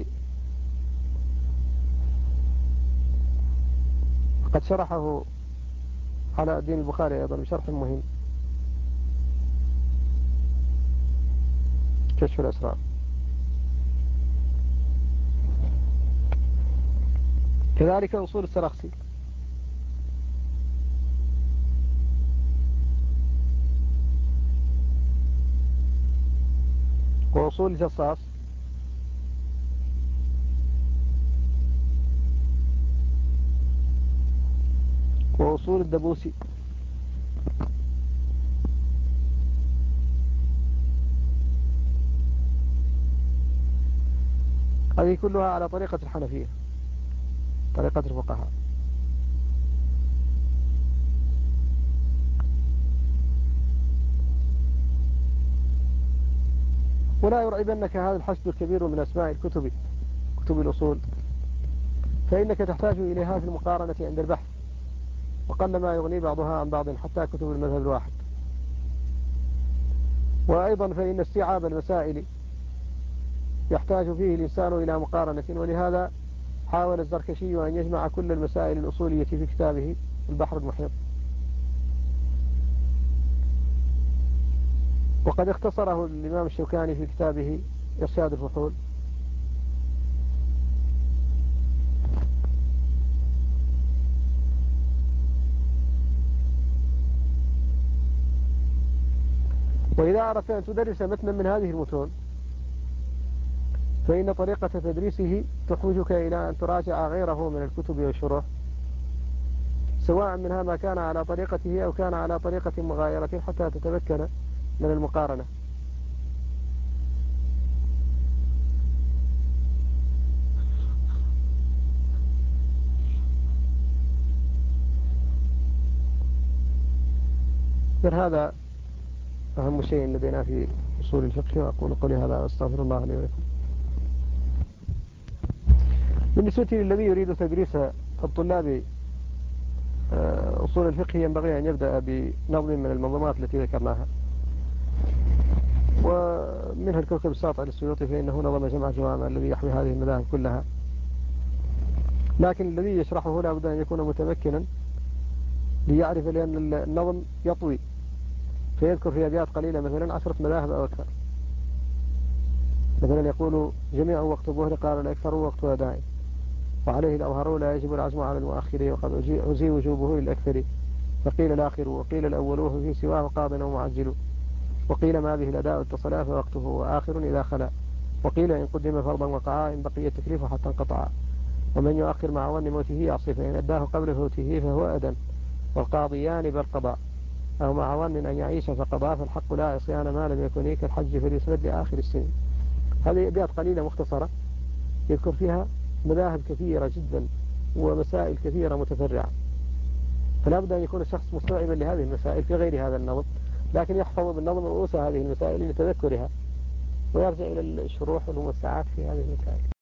قد شرحه على الدين البخاري أيضا بشرح مهم، كشف الأسرار. كذلك أصول السرخسي، وأصول الجصاص، وأصول الدبوسي. هذه كلها على طريقة الحنفية، طريقة الفقهاء. ولا يرعبنك هذا الحشد الكبير من أسماء الكتب، كتب الأصول، فإنك تحتاج إليها في المقارنة عند البحث، وقل ما يغني بعضها عن بعض حتى كتب المذهب الواحد. وأيضا فإن استيعاب المسائل يحتاج فيه الإنسان إلى مقارنة، ولهذا حاول الزركشي أن يجمع كل المسائل الأصولية في كتابه البحر المحيط، وقد اختصره الإمام الشوكاني في كتابه إرشاد الفحول. وإذا أردت أن تدرس متنا من هذه المتون فإن طريقة تدريسه تحوجك إلى أن تراجع غيره من الكتب والشروح، سواء منها ما كان على طريقته أو كان على طريقة مغايرة، حتى تتمكن من المقارنة. من هذا أهم شيء لدينا في أصول الفقه، وأقول قولي هذا وأستغفر الله لي ولكم. بالنسبة للذي يريد تدريس الطلاب أصول الفقه ينبغي أن يبدأ بنظم من المنظومات التي ذكرناها، ومنها الكوكب الساطع للسيوطي، فإنه نظم جمع جوامع الذي يحوي هذه المذاهب كلها. لكن الذي يشرحه لا بد أن يكون متمكنا ليعرف، لأن النظم يطوي، فيذكر في أبيات قليلة مثلا 10 مذاهب أو أكثر. مثلا يقول جميع وقت الظهر قال الأكثر وقت أداء، وعليه الأظهر لا يجب العزم على المؤخر، وقد أزي وجوبه للأكثر، فقيل الآخر وقيل الأول في سواه قاض ومعجل، وقيل ما به الأداء اتصلا فوقته وآخر إذا خلا، وقيل إن قدم فرضا وقعا إن بقي التكليف حتى انقطع، ومن يؤخر مع ظن موته يعصي، فإن أداه قبل فوته فهو أدى، والقاضيان بالقضاء، أو مع ظن أن يعيش فقضاء، فالحق لا عصيان ما لم يكن كالحج فليسند لآخر السنين. هذه أبيات قليلة مختصرة يذكر فيها مذاهب كثيرة جدا ومسائل كثيرة متفرعة، فلا بد أن يكون الشخص مستوعبا لهذه المسائل في غير هذا النظم، لكن يحفظ بالنظم رؤوس هذه المسائل لتذكرها، ويرجع إلى الشروح والموسعات في هذه المسائل.